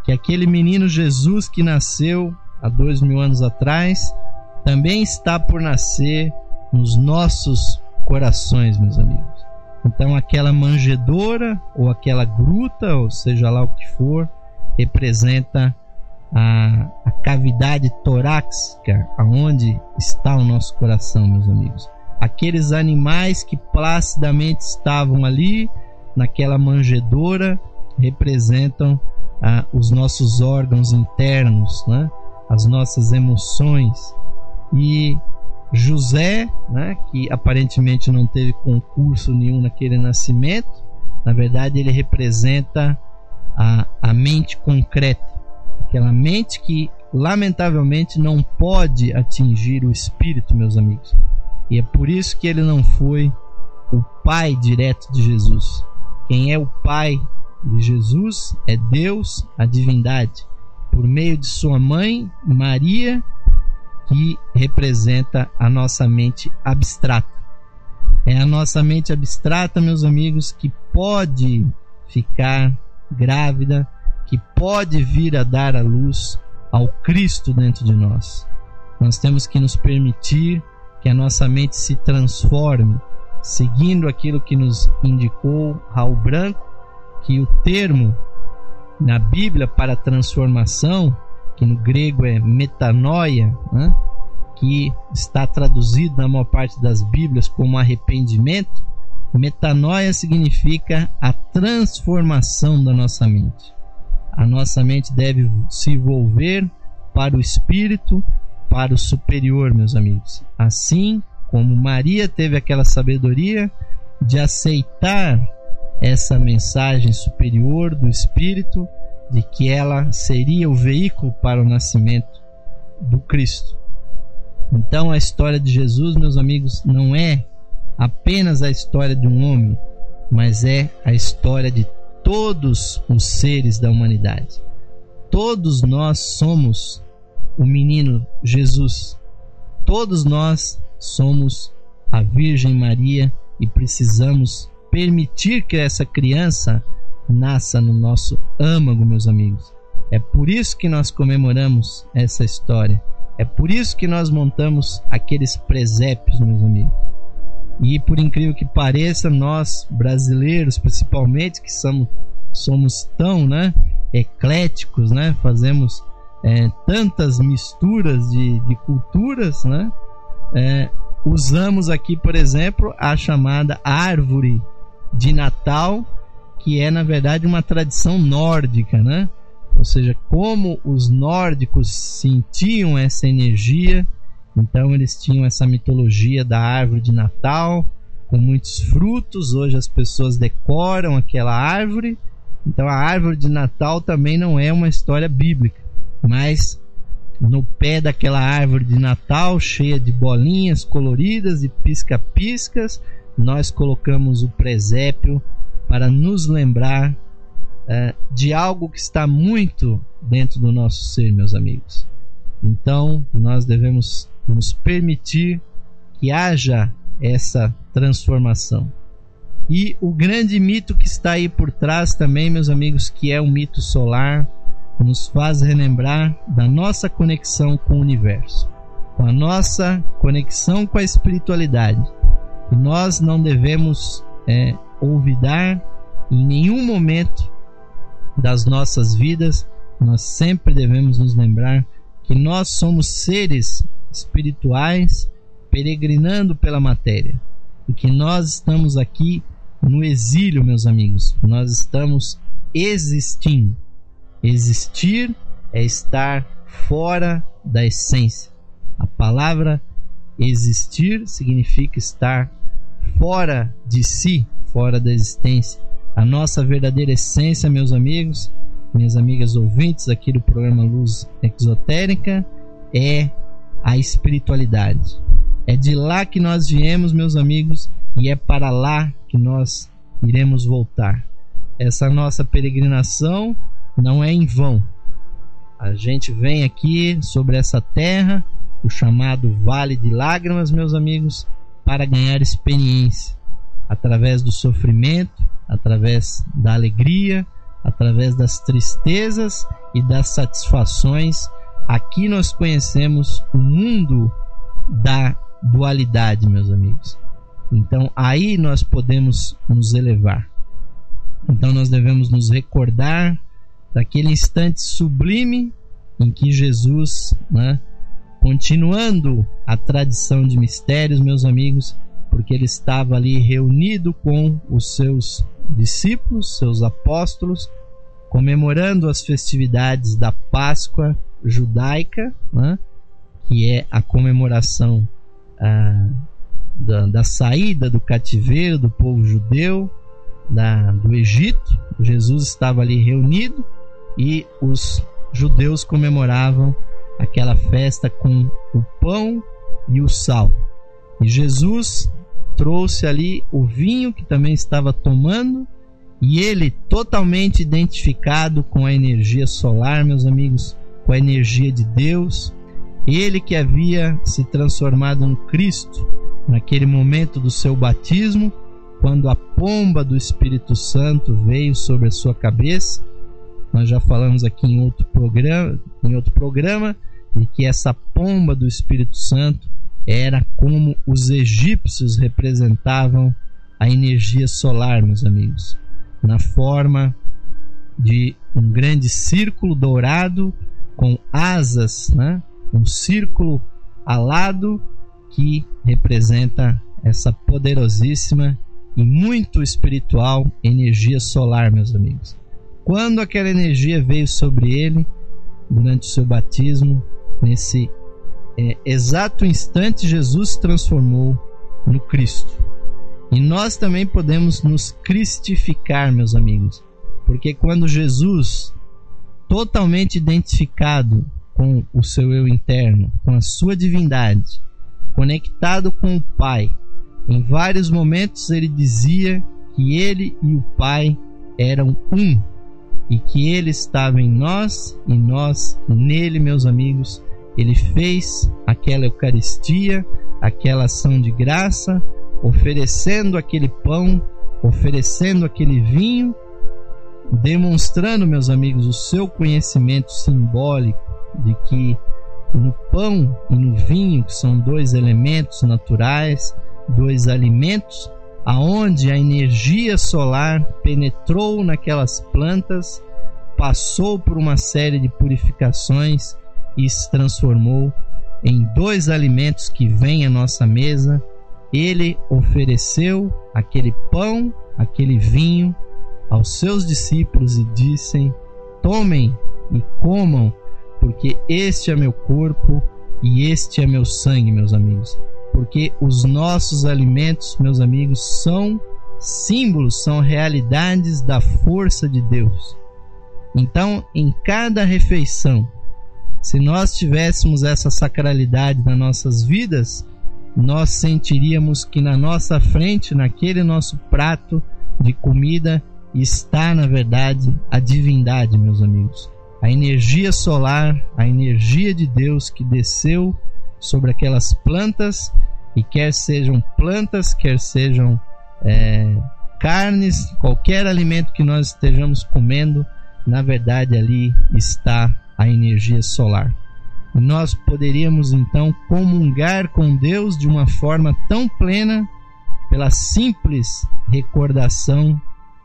que aquele menino Jesus que nasceu há dois mil anos atrás também está por nascer nos nossos corações, meus amigos. Então aquela manjedoura ou aquela gruta, ou seja lá o que for, representa a, a cavidade torácica aonde está o nosso coração, meus amigos. Aqueles animais que placidamente estavam ali naquela manjedoura representam ah, os nossos órgãos internos, né? As nossas emoções. E José, né, que aparentemente não teve concurso nenhum naquele nascimento, na verdade ele representa a, a mente concreta, aquela mente que lamentavelmente não pode atingir o espírito, meus amigos. E é por isso que ele não foi o pai direto de Jesus. Quem é o pai de Jesus é Deus, a divindade, por meio de sua mãe Maria, que representa a nossa mente abstrata. É a nossa mente abstrata, meus amigos, que pode ficar grávida, que pode vir a dar a luz ao Cristo dentro de nós. Nós temos que nos permitir que a nossa mente se transforme, seguindo aquilo que nos indicou Raul Branco, que o termo na Bíblia para transformação, que no grego é metanoia, né, que está traduzido na maior parte das Bíblias como arrependimento. Metanoia significa a transformação da nossa mente. A nossa mente deve se volver para o Espírito, para o superior, meus amigos. Assim como Maria teve aquela sabedoria de aceitar essa mensagem superior do Espírito, de que ela seria o veículo para o nascimento do Cristo. Então a história de Jesus, meus amigos, não é apenas a história de um homem, mas é a história de todos os seres da humanidade. Todos nós somos o menino Jesus. Todos nós somos a Virgem Maria e precisamos permitir que essa criança nasça no nosso âmago, meus amigos. É por isso que nós comemoramos essa história. É por isso que nós montamos aqueles presépios, meus amigos. E por incrível que pareça, nós brasileiros, principalmente, que somos, somos tão, né, ecléticos, né, fazemos é, tantas misturas de, de culturas, né, é, usamos aqui, por exemplo, a chamada árvore de Natal, que é na verdade uma tradição nórdica, né? Ou seja, como os nórdicos sentiam essa energia, então eles tinham essa mitologia da árvore de Natal com muitos frutos. Hoje as pessoas decoram aquela árvore. Então a árvore de Natal também não é uma história bíblica, mas no pé daquela árvore de Natal, cheia de bolinhas coloridas e pisca-piscas, nós colocamos o presépio para nos lembrar uh, de algo que está muito dentro do nosso ser, meus amigos. Então nós devemos nos permitir que haja essa transformação. E o grande mito que está aí por trás também, meus amigos, que é o mito solar, nos faz relembrar da nossa conexão com o universo, com a nossa conexão com a espiritualidade. E nós não devemos é, olvidar em nenhum momento das nossas vidas. Nós sempre devemos nos lembrar que nós somos seres espirituais peregrinando pela matéria e que nós estamos aqui no exílio, meus amigos. Nós estamos existindo. Existir é estar fora da essência. A palavra existir significa estar fora de si, fora da existência. A nossa verdadeira essência, meus amigos, minhas amigas ouvintes aqui do programa Luz Exotérica, é a espiritualidade. É de lá que nós viemos, meus amigos, e é para lá que nós iremos voltar. Essa nossa peregrinação não é em vão. A gente vem aqui sobre essa terra, o chamado Vale de Lágrimas, meus amigos, para ganhar experiência através do sofrimento, através da alegria, através das tristezas e das satisfações. Aqui nós conhecemos o mundo da dualidade, meus amigos. Então aí nós podemos nos elevar. Então nós devemos nos recordar daquele instante sublime em que Jesus, né, continuando a tradição de mistérios, meus amigos, porque ele estava ali reunido com os seus discípulos, seus apóstolos, comemorando as festividades da Páscoa judaica, né, que é a comemoração ah, da, da saída do cativeiro do povo judeu da, do Egito. Jesus estava ali reunido e os judeus comemoravam aquela festa com o pão e o sal. E Jesus trouxe ali o vinho que também estava tomando, e ele, totalmente identificado com a energia solar, meus amigos, com a energia de Deus, ele que havia se transformado no Cristo naquele momento do seu batismo, quando a pomba do Espírito Santo veio sobre a sua cabeça. Nós já falamos aqui em outro programa, em outro programa, de que essa pomba do Espírito Santo era como os egípcios representavam a energia solar, meus amigos, na forma de um grande círculo dourado com asas, né? Um círculo alado que representa essa poderosíssima e muito espiritual energia solar, meus amigos. Quando aquela energia veio sobre ele durante o seu batismo, nesse é, exato instante, Jesus se transformou no Cristo. E nós também podemos nos cristificar, meus amigos, porque quando Jesus, totalmente identificado com o seu eu interno, com a sua divindade, conectado com o Pai, em vários momentos ele dizia que ele e o Pai eram um, e que ele estava em nós e nós nele, meus amigos. Ele fez aquela Eucaristia, aquela ação de graça, oferecendo aquele pão, oferecendo aquele vinho, demonstrando, meus amigos, o seu conhecimento simbólico de que no pão e no vinho, que são dois elementos naturais, dois alimentos, aonde a energia solar penetrou naquelas plantas, passou por uma série de purificações e se transformou em dois alimentos que vêm à nossa mesa. Ele ofereceu aquele pão, aquele vinho aos seus discípulos e disse: tomem e comam, porque este é meu corpo e este é meu sangue, meus amigos. Porque os nossos alimentos, meus amigos, são símbolos, são realidades da força de Deus. Então, em cada refeição, se nós tivéssemos essa sacralidade nas nossas vidas, nós sentiríamos que na nossa frente, naquele nosso prato de comida, está, na verdade, a divindade, meus amigos. A energia solar, a energia de Deus que desceu sobre aquelas plantas, e quer sejam plantas, quer sejam é, carnes, qualquer alimento que nós estejamos comendo, na verdade ali está a energia solar. E nós poderíamos então comungar com Deus de uma forma tão plena pela simples recordação.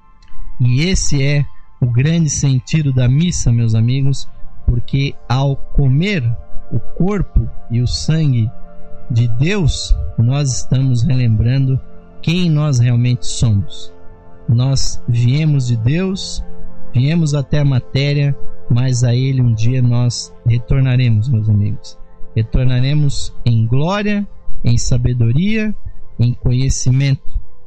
E esse é o grande sentido da missa, meus amigos, porque ao comer o corpo e o sangue de Deus, nós estamos relembrando quem nós realmente somos. Nós viemos de Deus, viemos até a matéria, mas a Ele um dia nós retornaremos, meus amigos. Retornaremos em glória, em sabedoria, em conhecimento.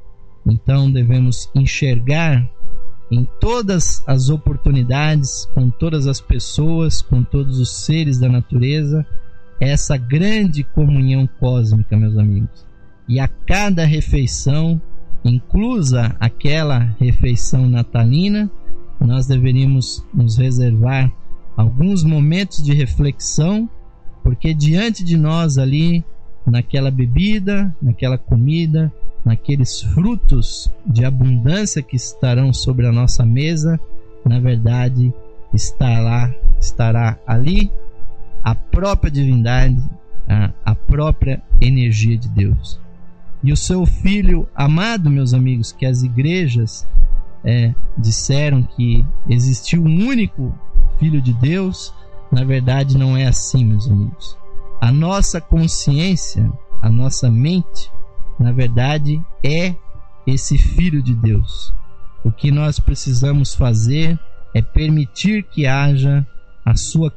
Então devemos enxergar em todas as oportunidades, com todas as pessoas, com todos os seres da natureza, essa grande comunhão cósmica, meus amigos. E a cada refeição, inclusa aquela refeição natalina, nós deveríamos nos reservar alguns momentos de reflexão, porque diante de nós ali, naquela bebida, naquela comida, naqueles frutos de abundância que estarão sobre a nossa mesa, na verdade está lá estará ali a própria divindade, a, a própria energia de Deus. E o seu Filho amado, meus amigos, que as igrejas é, disseram que existiu um único Filho de Deus, na verdade não é assim, meus amigos. A nossa consciência, a nossa mente, na verdade é esse Filho de Deus. O que nós precisamos fazer é permitir que haja a sua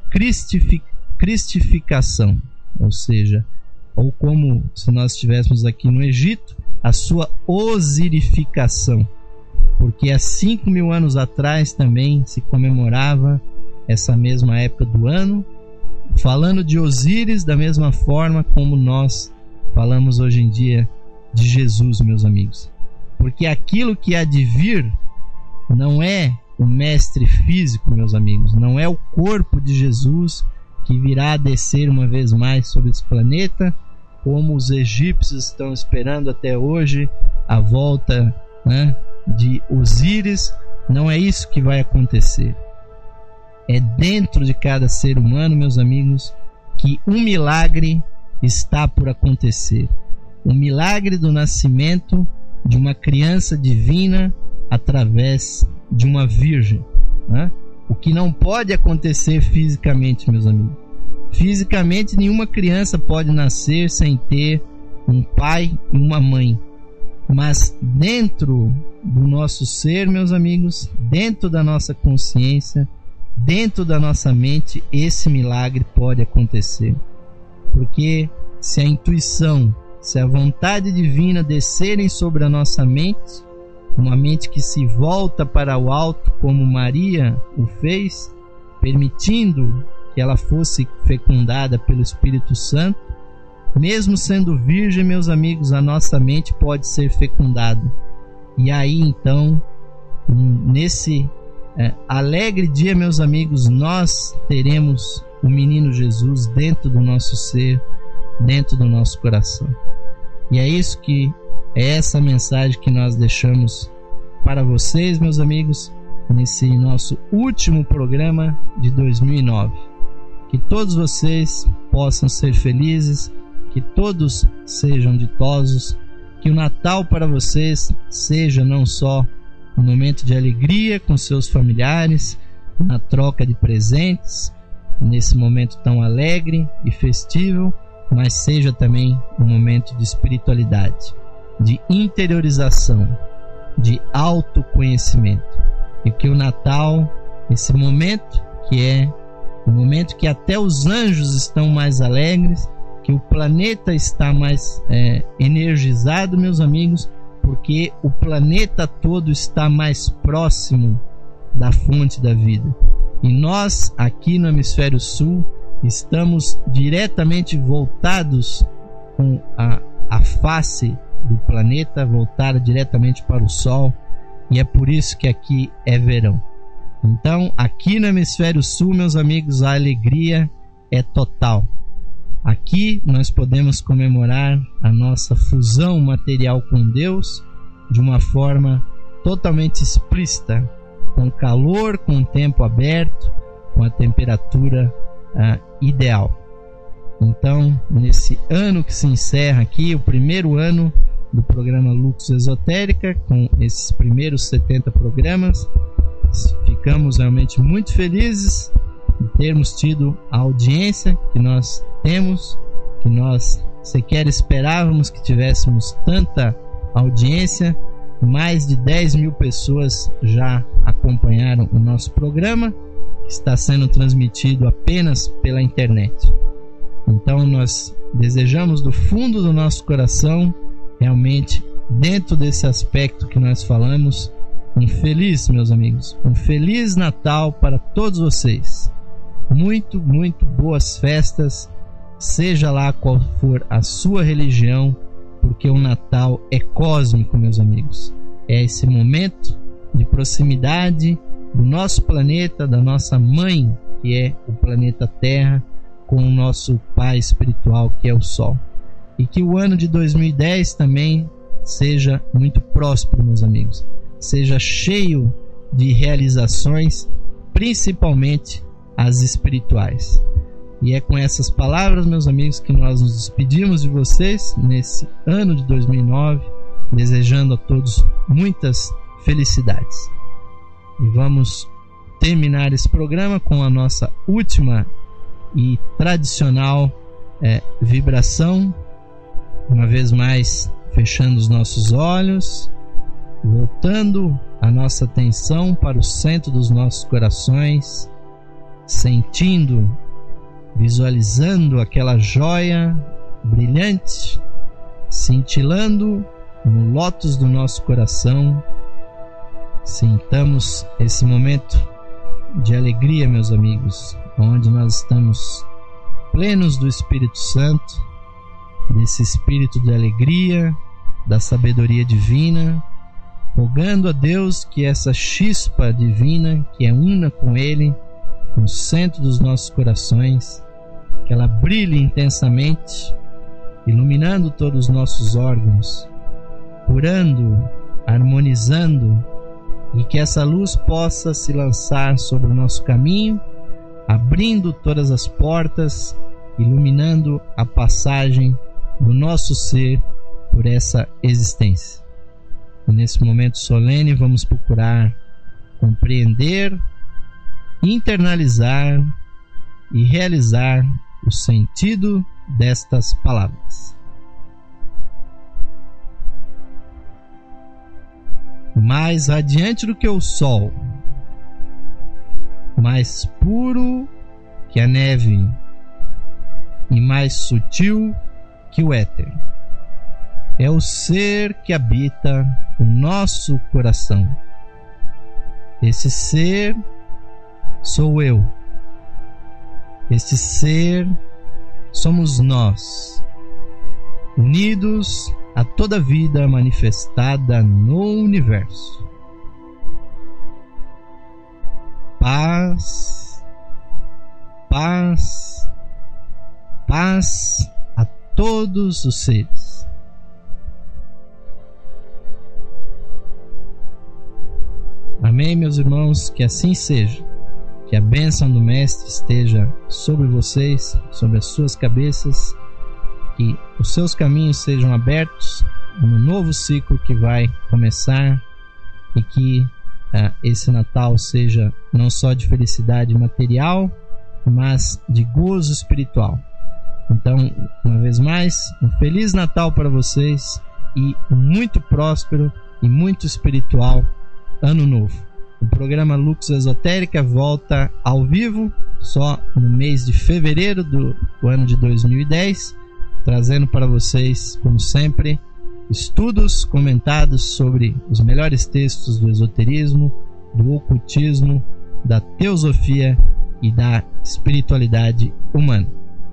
cristificação, ou seja, ou como se nós estivéssemos aqui no Egito, a sua osirificação, porque há cinco mil anos atrás também se comemorava essa mesma época do ano, falando de Osíris da mesma forma como nós falamos hoje em dia de Jesus, meus amigos. Porque aquilo que há de vir não é o mestre físico, meus amigos, não é o corpo de Jesus que virá a descer uma vez mais sobre esse planeta, como os egípcios estão esperando até hoje a volta, né, de Osíris. Não é isso que vai acontecer. É dentro de cada ser humano, meus amigos, que um milagre está por acontecer. O milagre do nascimento de uma criança divina através de uma virgem, né? O que não pode acontecer fisicamente, meus amigos. Fisicamente, nenhuma criança pode nascer sem ter um pai e uma mãe. Mas dentro do nosso ser, meus amigos, dentro da nossa consciência, dentro da nossa mente, esse milagre pode acontecer. Porque se a intuição, se a vontade divina descerem sobre a nossa mente, uma mente que se volta para o alto, como Maria o fez, permitindo que ela fosse fecundada pelo Espírito Santo, mesmo sendo virgem, meus amigos, a nossa mente pode ser fecundada. E aí então, nesse é, alegre dia, meus amigos, nós teremos o menino Jesus dentro do nosso ser, dentro do nosso coração. E é isso que é essa mensagem que nós deixamos para vocês, meus amigos, nesse nosso último programa de dois mil e nove. Que todos vocês possam ser felizes, que todos sejam ditosos, que o Natal para vocês seja não só um momento de alegria com seus familiares, na troca de presentes, nesse momento tão alegre e festivo, mas seja também um momento de espiritualidade, de interiorização, de autoconhecimento. E que o Natal, esse momento que é o momento que até os anjos estão mais alegres, que o planeta está mais é, energizado, meus amigos, porque o planeta todo está mais próximo da fonte da vida. E nós, aqui no Hemisfério Sul, estamos diretamente voltados com a, a face do planeta, voltada diretamente para o Sol, e é por isso que aqui é verão. Então, aqui no Hemisfério Sul, meus amigos, a alegria é total. Aqui nós podemos comemorar a nossa fusão material com Deus de uma forma totalmente explícita, com calor, com o tempo aberto, com a temperatura uh, ideal. Então, nesse ano que se encerra aqui, o primeiro ano do programa Lux Esotérica, com esses primeiros setenta programas, ficamos realmente muito felizes de termos tido a audiência que nós temos, que nós sequer esperávamos que tivéssemos tanta audiência. Mais de dez mil pessoas já acompanharam o nosso programa, que está sendo transmitido apenas pela internet. Então nós desejamos do fundo do nosso coração, realmente, dentro desse aspecto que nós falamos, um feliz, meus amigos, um feliz Natal para todos vocês. Muito, muito boas festas, seja lá qual for a sua religião, porque o Natal é cósmico, meus amigos. É esse momento de proximidade do nosso planeta, da nossa mãe, que é o planeta Terra, com o nosso pai espiritual, que é o Sol. E que o ano de dois mil e dez também seja muito próspero, meus amigos. Seja cheio de realizações, principalmente as espirituais. E é com essas palavras, meus amigos, que nós nos despedimos de vocês nesse ano de dois mil e nove, desejando a todos muitas felicidades. E vamos terminar esse programa com a nossa última e tradicional é, vibração, uma vez mais fechando os nossos olhos, voltando a nossa atenção para o centro dos nossos corações, sentindo, visualizando aquela joia brilhante, cintilando no lótus do nosso coração. Sintamos esse momento de alegria, meus amigos, onde nós estamos plenos do Espírito Santo, desse espírito de alegria, da sabedoria divina, rogando a Deus que essa chispa divina, que é una com Ele, no centro dos nossos corações, que ela brilhe intensamente, iluminando todos os nossos órgãos, curando, harmonizando, e que essa luz possa se lançar sobre o nosso caminho, abrindo todas as portas, iluminando a passagem do nosso ser por essa existência. E nesse momento solene vamos procurar compreender, internalizar e realizar o sentido destas palavras. Mais radiante do que o sol, mais puro que a neve e mais sutil que o éter, é o ser que habita o nosso coração. Esse ser sou eu. Esse ser somos nós, unidos a toda vida manifestada no universo. Paz, paz, paz a todos os seres. Amém, meus irmãos, que assim seja. Que a bênção do Mestre esteja sobre vocês, sobre as suas cabeças, que os seus caminhos sejam abertos no novo ciclo que vai começar, e que uh, esse Natal seja não só de felicidade material, mas de gozo espiritual. Então, uma vez mais, um Feliz Natal para vocês e um muito próspero e muito espiritual Ano Novo. O programa Lux Esotérica volta ao vivo só no mês de fevereiro do, do ano de dois mil e dez, trazendo para vocês, como sempre, estudos comentados sobre os melhores textos do esoterismo, do ocultismo, da teosofia e da espiritualidade humana.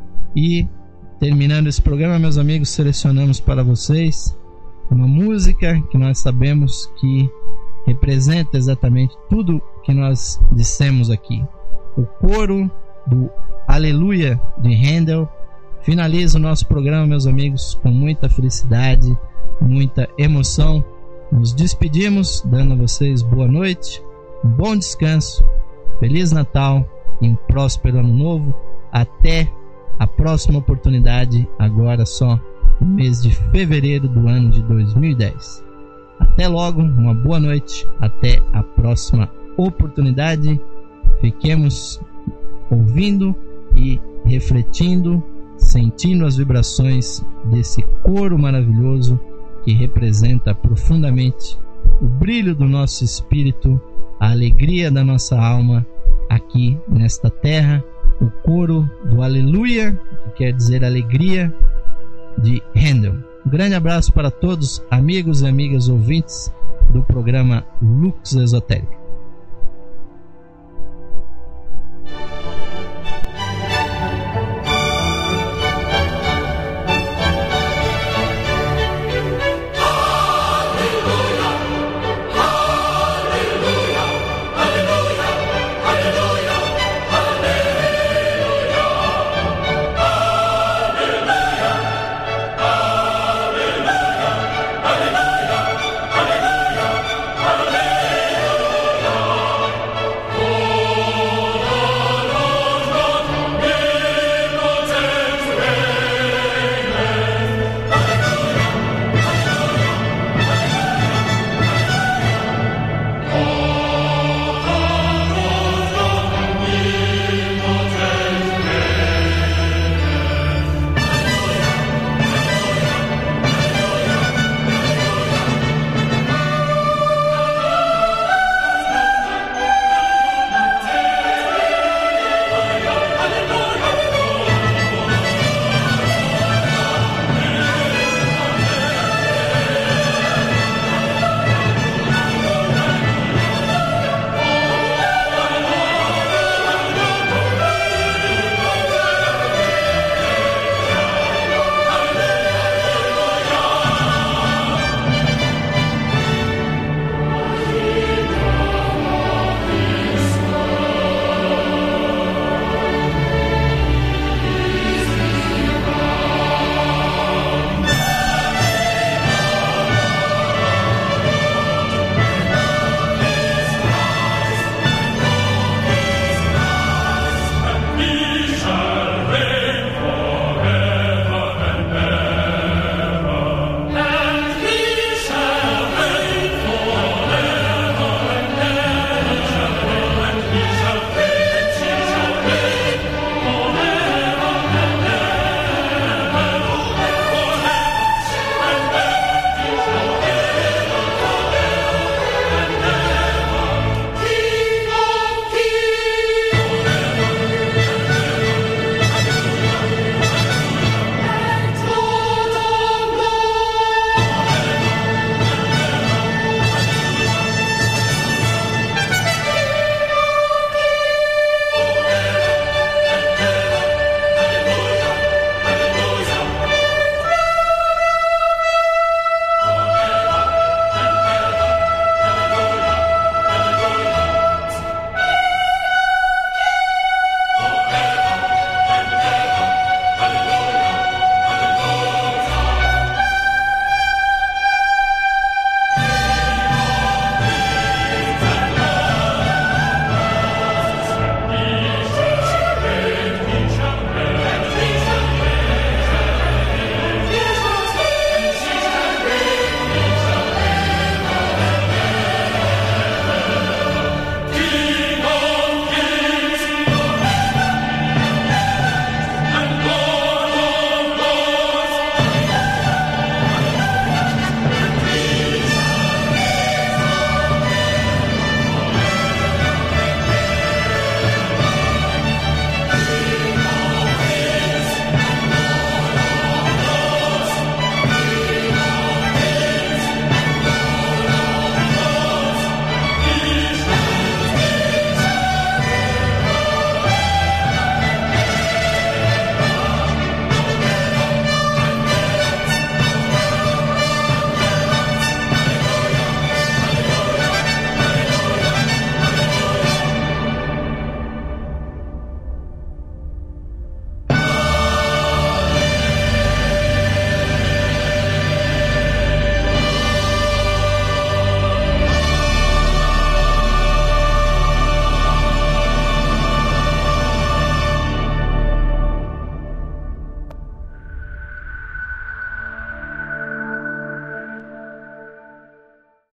E, terminando esse programa, meus amigos, selecionamos para vocês uma música que nós sabemos que representa exatamente tudo que nós dissemos aqui. O coro do Aleluia de Handel finaliza o nosso programa, meus amigos, com muita felicidade, muita emoção. Nos despedimos, dando a vocês boa noite, um bom descanso, Feliz Natal e um próspero Ano Novo. Até a próxima oportunidade, agora só no mês de fevereiro do ano de dois mil e dez. Até logo, uma boa noite, até a próxima oportunidade. Fiquemos ouvindo e refletindo, sentindo as vibrações desse coro maravilhoso que representa profundamente o brilho do nosso espírito, a alegria da nossa alma aqui nesta terra. O coro do Aleluia, que quer dizer alegria, de Handel. Um grande abraço para todos, amigos e amigas ouvintes do programa Lux Esotérica.